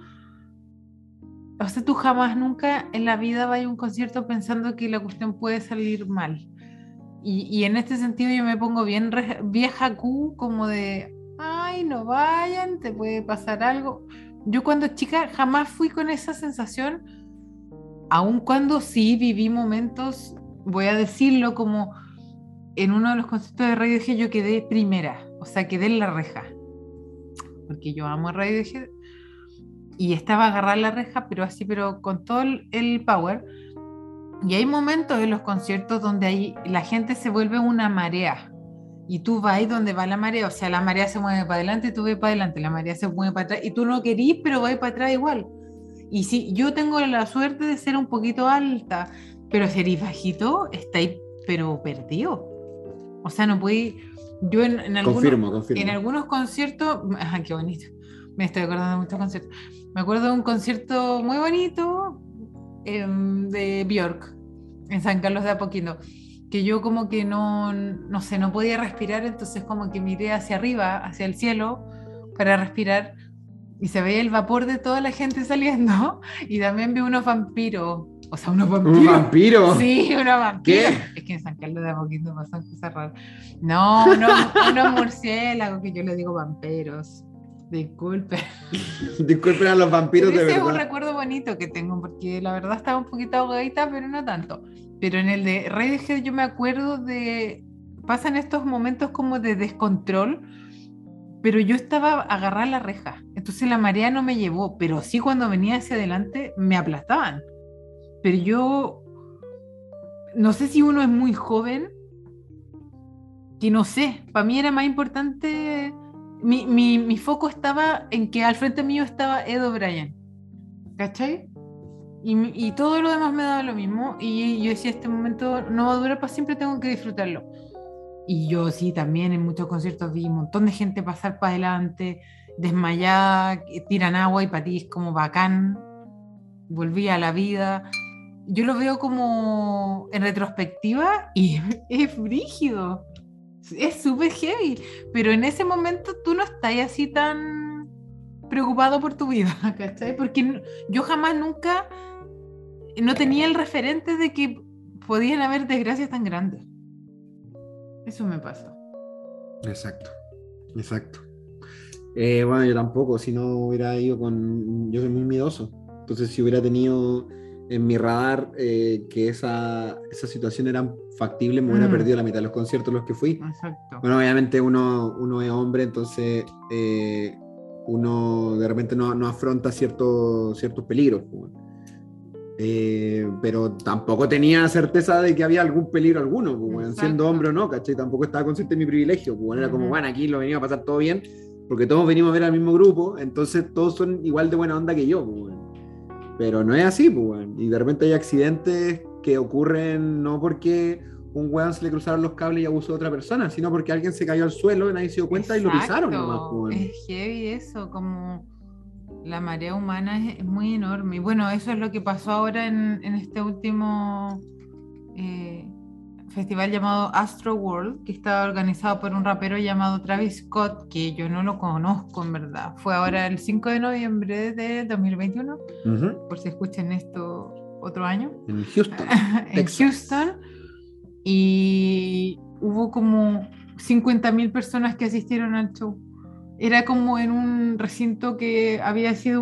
O sea, tú jamás nunca en la vida vas a un concierto pensando que la cuestión puede salir mal. Y en este sentido yo me pongo bien vieja Q, como de, ay, no vayan, te puede pasar algo. Yo cuando chica jamás fui con esa sensación, aun cuando sí viví momentos, voy a decirlo, como en uno de los conciertos de Radiohead yo quedé primera, o sea, quedé en la reja, porque yo amo a Radiohead y estaba agarrada en la reja, pero así, pero con todo el power. Y hay momentos en los conciertos donde la gente se vuelve una marea. Y tú vas donde va la marea, o sea, la marea se mueve para adelante y tú vas para adelante, la marea se mueve para atrás y tú no querís, pero vas para atrás igual. Y si yo tengo la suerte de ser un poquito alta, pero si eres bajito, estáis pero perdido. O sea, no podéis. Yo confirmo, en confirmo. algunos conciertos, ah, qué bonito, me estoy acordando de muchos conciertos. Me acuerdo de un concierto muy bonito, de Björk en San Carlos de Apoquindo, que yo como que no sé, no podía respirar, entonces como que miré hacia arriba, hacia el cielo, para respirar, y se veía el vapor de toda la gente saliendo, y también vi unos vampiros, o sea, unos ¿Un vampiros. vampiro? Sí, unos vampiros. ¿Qué? Es que en San Carlos de Apoquindo pasan cosas raras. No, unos murciélagos, que yo le digo vampiros. Disculpe. Disculpen a los vampiros Pero de ese es un verdad. recuerdo bonito que tengo, porque la verdad estaba un poquito ahogadita, pero no tanto. Pero en el de Radiohead yo me acuerdo de... Pasan estos momentos como de descontrol, pero yo estaba agarrada a la reja. Entonces la marea no me llevó, pero sí cuando venía hacia adelante me aplastaban. Pero yo no sé si uno es muy joven, que no sé, para mí era más importante... Mi foco estaba en que al frente mío estaba Ed O'Brien. ¿Cachai? Y todo lo demás me daba lo mismo. Y yo decía, este momento no va a durar para siempre, tengo que disfrutarlo. Y yo sí, también en muchos conciertos vi un montón de gente pasar para adelante, desmayada, que tiran agua y para ti es como bacán, volví a la vida. Yo lo veo como en retrospectiva y es brígido, es súper heavy, pero en ese momento tú no estás así tan preocupado por tu vida, ¿cachai? Porque yo jamás nunca no tenía el referente de que podían haber desgracias tan grandes. Eso me pasó. Exacto, exacto. Bueno, yo tampoco, si no hubiera ido con... Yo soy muy miedoso. Entonces, si hubiera tenido en mi radar que esa situación era factible, me hubiera perdido la mitad de los conciertos a los que fui. Exacto. Bueno, obviamente uno es hombre, entonces uno de repente no afronta ciertos peligros. Pues. Pero tampoco tenía certeza de que había algún peligro alguno, pues, bueno, siendo hombre o no, ¿cachai? Tampoco estaba consciente de mi privilegio, pues, bueno, era como, bueno, aquí lo venía a pasar todo bien, porque todos venimos a ver al mismo grupo, entonces todos son igual de buena onda que yo, pues, bueno. Pero no es así, pues, bueno. Y de repente hay accidentes que ocurren no porque un weón se le cruzaron los cables y abusó de otra persona, sino porque alguien se cayó al suelo, nadie se dio cuenta y lo pisaron nomás, pues, bueno. Es heavy eso, como la marea humana es muy enorme. Y bueno, eso es lo que pasó ahora en este último festival llamado Astro World, que está organizado por un rapero llamado Travis Scott, que yo no lo conozco en verdad. Fue ahora el 5 de noviembre de 2021, por si escuchan esto otro año. En Houston, en Texas. Houston. Y hubo como 50.000 personas que asistieron al show. Era como en un recinto que había sido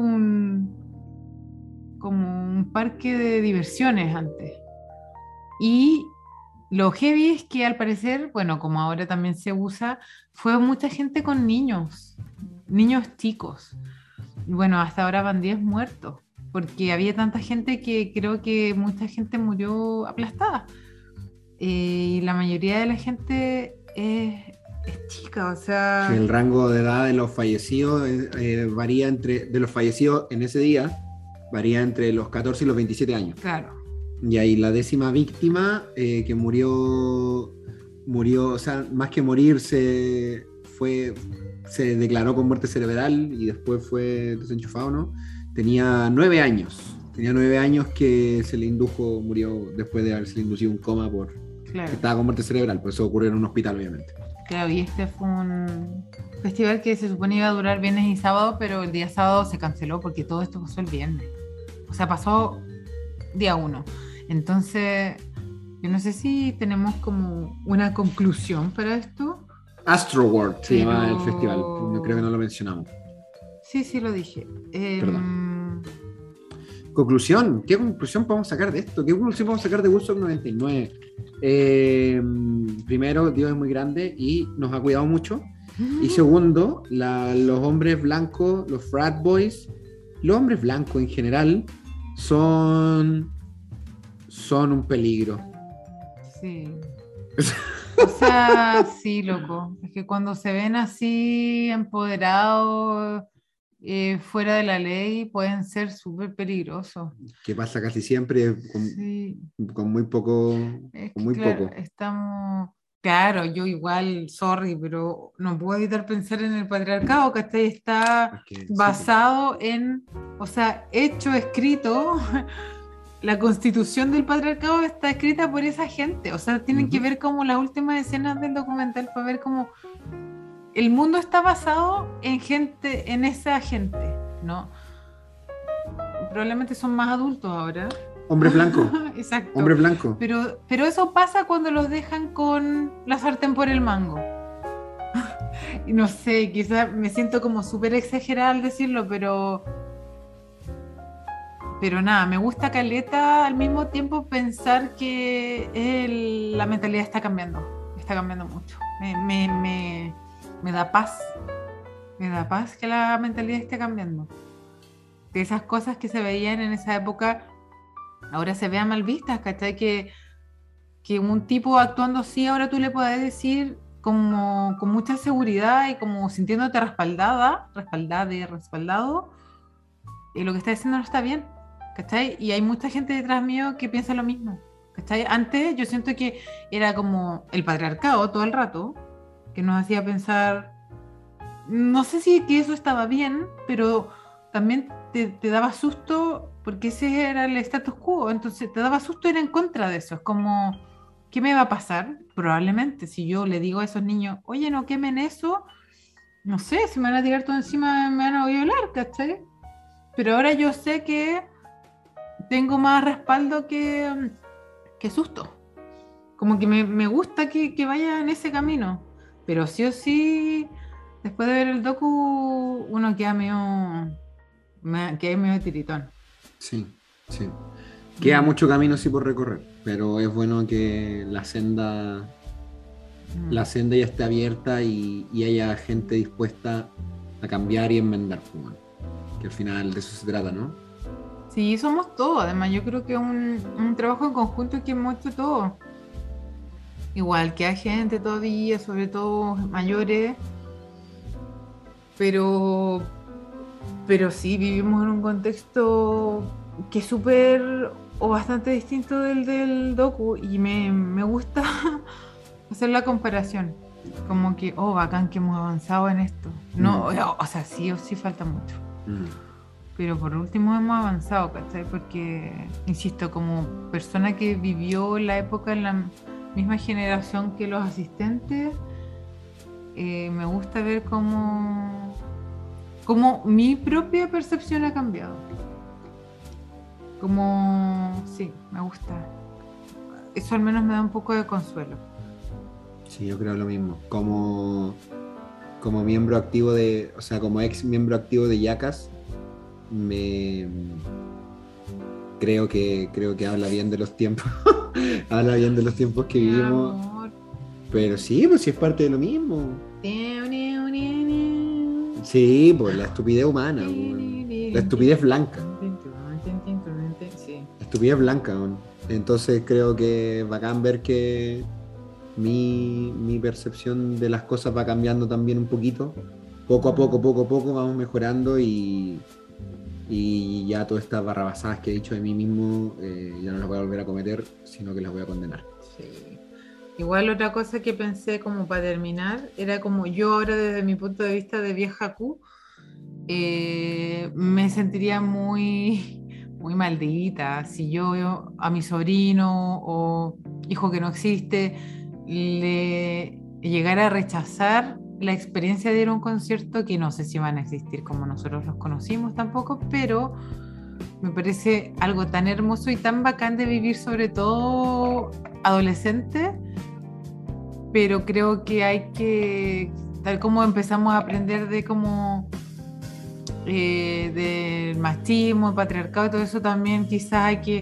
como un parque de diversiones antes. Y lo heavy es que al parecer, bueno, como ahora también se usa, fue mucha gente con niños. niños chicos. Y bueno, hasta ahora van 10 muertos, porque había tanta gente que creo que mucha gente murió aplastada. Y la mayoría de la gente es chica, o Sí, sea, el rango de edad de los fallecidos varía de los fallecidos en ese día, varía entre los 14 y los 27 años. claro. Y ahí la 10ª víctima que murió, o sea, más que morir, se declaró con muerte cerebral y después fue desenchufado, ¿no? Tenía 9 años. Tenía 9 años que se le indujo, murió después de haberse inducido un coma por Claro, que estaba con muerte cerebral, pues eso ocurrió en un hospital, obviamente. claro, y este fue un festival que se supone iba a durar viernes y sábado, pero el día sábado se canceló porque todo esto pasó el viernes. O sea, pasó día 1. Entonces, yo no sé si tenemos como una conclusión para esto. Astroworld se Pero- llama el festival, no, creo que no lo mencionamos. Sí, lo dije. Conclusión, ¿qué conclusión podemos sacar de esto? ¿Qué conclusión podemos sacar de Woodstock 99? Primero, Dios es muy grande y nos ha cuidado mucho. Y segundo, los hombres blancos, los frat boys, los hombres blancos en general son un peligro. Sí. O sea, sí, loco. Es que cuando se ven así empoderados, fuera de la ley, pueden ser súper peligrosos. Que pasa casi siempre Sí. con muy poco. Es Con que, muy claro, poco. estamos. Claro, yo igual, sorry, pero no puedo evitar pensar en el patriarcado, que está Es que, sí, basado en, o sea, hecho, escrito. La constitución del patriarcado está escrita por esa gente. O sea, tienen que Ujú. ver como las últimas escenas del documental para ver cómo el mundo está basado en gente, en esa gente, ¿no? Probablemente son más adultos ahora. Hombres blancos, Exacto. hombres blancos. Pero eso pasa cuando los dejan con la sartén por el mango. Y no sé, quizás me siento como súper exagerada al decirlo, pero nada, me gusta caleta al mismo tiempo pensar que la mentalidad está cambiando mucho. Me da paz. Me da paz que la mentalidad esté cambiando. Que esas cosas que se veían en esa época ahora se vean mal vistas, ¿cachai? Que un tipo actuando así ahora tú le puedes decir como con mucha seguridad y como sintiéndote respaldado, y lo que está diciendo no está bien, ¿cachai? Y hay mucha gente detrás mío que piensa lo mismo, ¿cachai? Antes yo siento que era como el patriarcado todo el rato, que nos hacía pensar, no sé si que eso estaba bien, pero también te daba susto porque ese era el status quo, entonces te daba susto ir en contra de eso, es como, ¿qué me va a pasar? Probablemente si yo le digo a esos niños, oye, no quemen eso, no sé, si me van a tirar todo encima me van a violar, ¿cachai? Pero ahora yo sé que tengo más respaldo que susto. Como que me gusta que vaya en ese camino. Pero sí o sí, después de ver el docu, uno queda medio tiritón. Sí, sí. Queda mucho camino sí por recorrer, pero es bueno que la senda ya esté abierta y haya gente dispuesta a cambiar y enmendar, pues, bueno, que al final de eso se trata, ¿no? Sí, somos todos. Además, yo creo que es un trabajo en conjunto que hemos hecho todos. Igual que hay gente todavía, sobre todo mayores, pero sí vivimos en un contexto que es súper o bastante distinto del docu y me gusta hacer la comparación. Como que, oh, bacán que hemos avanzado en esto. No, o sea, sí o sí falta mucho. Pero por último hemos avanzado, ¿cachai? Porque, insisto, como persona que vivió la época en la misma generación que los asistentes, me gusta ver cómo mi propia percepción ha cambiado. Sí, me gusta. Eso al menos me da un poco de consuelo. Sí, yo creo lo mismo. Como miembro activo o sea, como ex miembro activo de Yacas, creo que habla bien de los tiempos. Habla bien de los tiempos que Mi vivimos. amor. Pero sí, pues sí es parte de lo mismo. Sí, pues la estupidez humana, weón. La estupidez blanca. Sí. Estupidez blanca, weón. Entonces creo que es bacán ver que mi percepción de las cosas va cambiando también un poquito. Poco a poco vamos mejorando y ya todas estas barrabasadas que he dicho de mí mismo ya no las voy a volver a cometer, sino que las voy a condenar. Sí. Igual otra cosa que pensé como para terminar, era como yo ahora desde mi punto de vista de vieja Q, me sentiría muy maldita si yo a mi sobrino o hijo que no existe le llegara a rechazar la experiencia de ir a un concierto, que no sé si van a existir como nosotros los conocimos tampoco, pero me parece algo tan hermoso y tan bacán de vivir, sobre todo adolescente, pero creo que hay que, tal como empezamos a aprender de cómo del machismo, el patriarcado y todo eso, también quizás hay que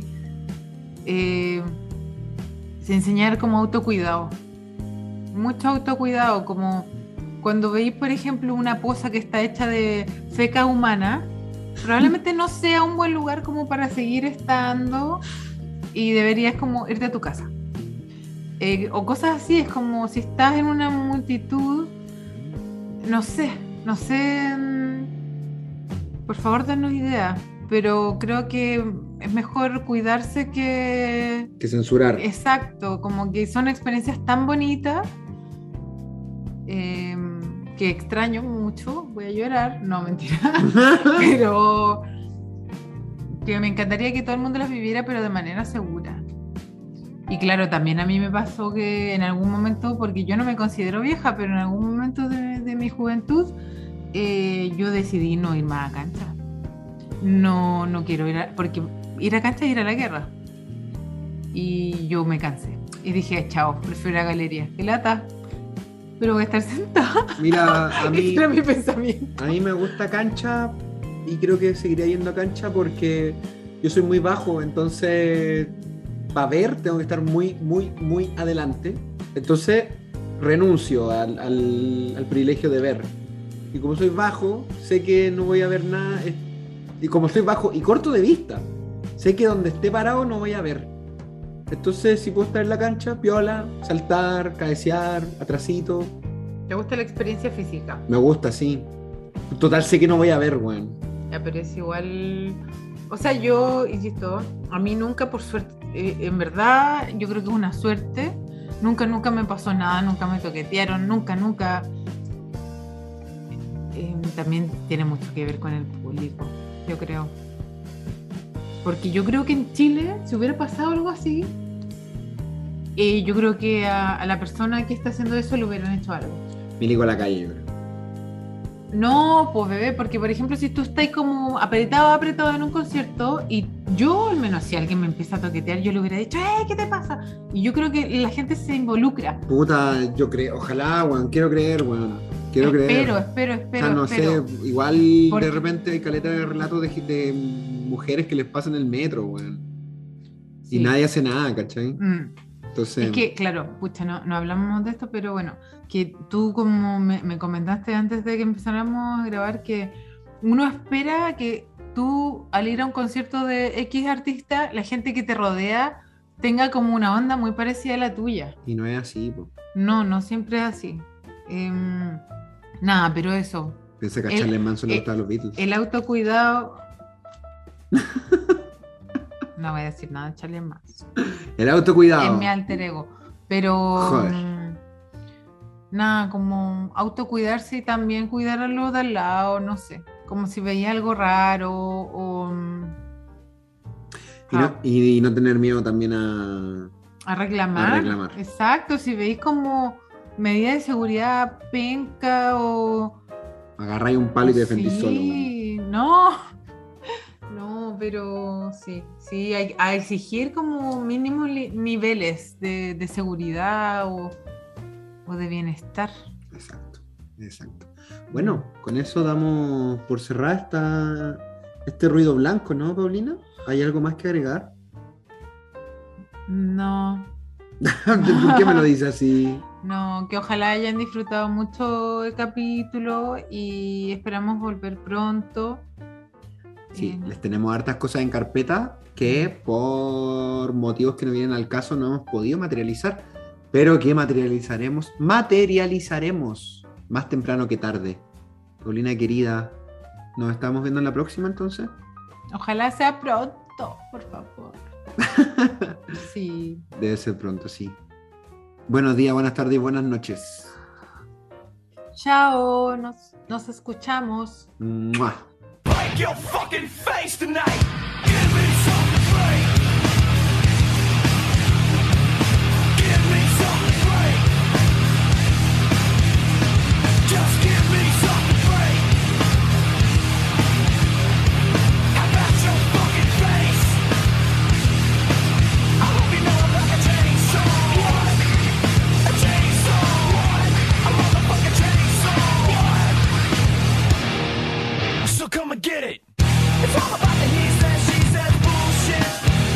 enseñar como autocuidado, mucho autocuidado, como cuando veis, por ejemplo, una poza que está hecha de feca humana, probablemente no sea un buen lugar como para seguir estando y deberías como irte a tu casa. O cosas así, es como si estás en una multitud, no sé, por favor danos idea, pero creo que es mejor cuidarse que censurar. Exacto, como que son experiencias tan bonitas que extraño mucho, voy a llorar, no, mentira, pero que me encantaría que todo el mundo las viviera, pero de manera segura. Y claro, también a mí me pasó que en algún momento, porque yo no me considero vieja, pero en algún momento de mi juventud, yo decidí no ir más a cancha. No quiero ir porque ir a cancha es ir a la guerra. Y yo me cansé. Y dije, chao, prefiero la galería. ¡Qué lata! Pero voy a estar sentada. Mira, a mí, Ese era mi pensamiento. a mí me gusta cancha y creo que seguiría yendo a cancha porque yo soy muy bajo, entonces para ver tengo que estar muy adelante. Entonces renuncio al privilegio de ver. Y como soy bajo, sé que no voy a ver nada. Y como soy bajo y corto de vista, sé que donde esté parado no voy a ver. Entonces, si puedo estar en la cancha, piola, saltar, cabecear, atrasito. ¿Te gusta la experiencia física? Me gusta, sí. Total, sé que no voy a ver, weón. Ya, pero es igual. O sea, yo, insisto, a mí nunca, por suerte, en verdad, yo creo que es una suerte. Nunca me pasó nada, nunca me toquetearon, nunca. También tiene mucho que ver con el público, yo creo. Porque yo creo que en Chile, si hubiera pasado algo así, yo creo que a la persona que está haciendo eso le hubieran hecho algo. Milico a la calle, bro. No, pues bebé, porque por ejemplo, si tú estás como apretado en un concierto y yo, al menos, si alguien me empieza a toquetear, yo le hubiera dicho, ¿qué te pasa? Y yo creo que la gente se involucra. Puta, yo creo, ojalá, weón, quiero creer, weón. Quiero creer. Espero. O sea, no sé, igual Porque de repente hay caleta de relatos de mujeres que les pasan el metro, weón. sí. Y nadie hace nada, ¿cachai? Entonces... Es que, claro, pucha, no hablamos de esto, pero bueno, que tú como me comentaste antes de que empezáramos a grabar, que uno espera que tú, al ir a un concierto de X artista, la gente que te rodea tenga como una onda muy parecida a la tuya. Y no es así, po. No siempre es así. Nada, pero eso. Piensa que a Charles Manson le gustaban los Beatles. El autocuidado... No voy a decir nada de Charlie Manson. El autocuidado. Es mi alter ego. Pero Joder. Nada, como autocuidarse y también cuidar a los de al lado, no sé. Como si veía algo raro o y no tener miedo también a reclamar. Exacto, si veis como medida de seguridad penca o agarráis un palo y te defendís solo. Sí, no, pero sí, hay a exigir como mínimos niveles de seguridad o de bienestar. Exacto. Bueno, con eso damos por cerrada este ruido blanco, ¿no, Paulina? ¿Hay algo más que agregar? No. ¿Por qué me lo dices así? No, que ojalá hayan disfrutado mucho el capítulo y esperamos volver pronto. Sí, les tenemos hartas cosas en carpeta que por motivos que no vienen al caso no hemos podido materializar, pero que materializaremos más temprano que tarde. Paulina querida, ¿nos estamos viendo en la próxima entonces? Ojalá sea pronto, por favor. Sí. Debe ser pronto, sí. Buenos días, buenas tardes y buenas noches. Chao, nos escuchamos. ¡Mua! Break your fucking face tonight. Give me something to break. Give me something to break. Just give me something to break. How about your fucking face? I hope you know I'm like a chainsaw. What? A chainsaw. What? A motherfucking chainsaw. What? So come and get it. It's all about the he says, she says bullshit.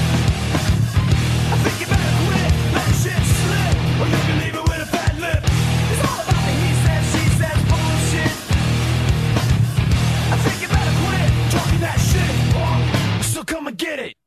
I think you better quit, let shit slip, or you can leave it with a fat lip. It's all about the he says, she says bullshit. I think you better quit talking that shit. So come and get it.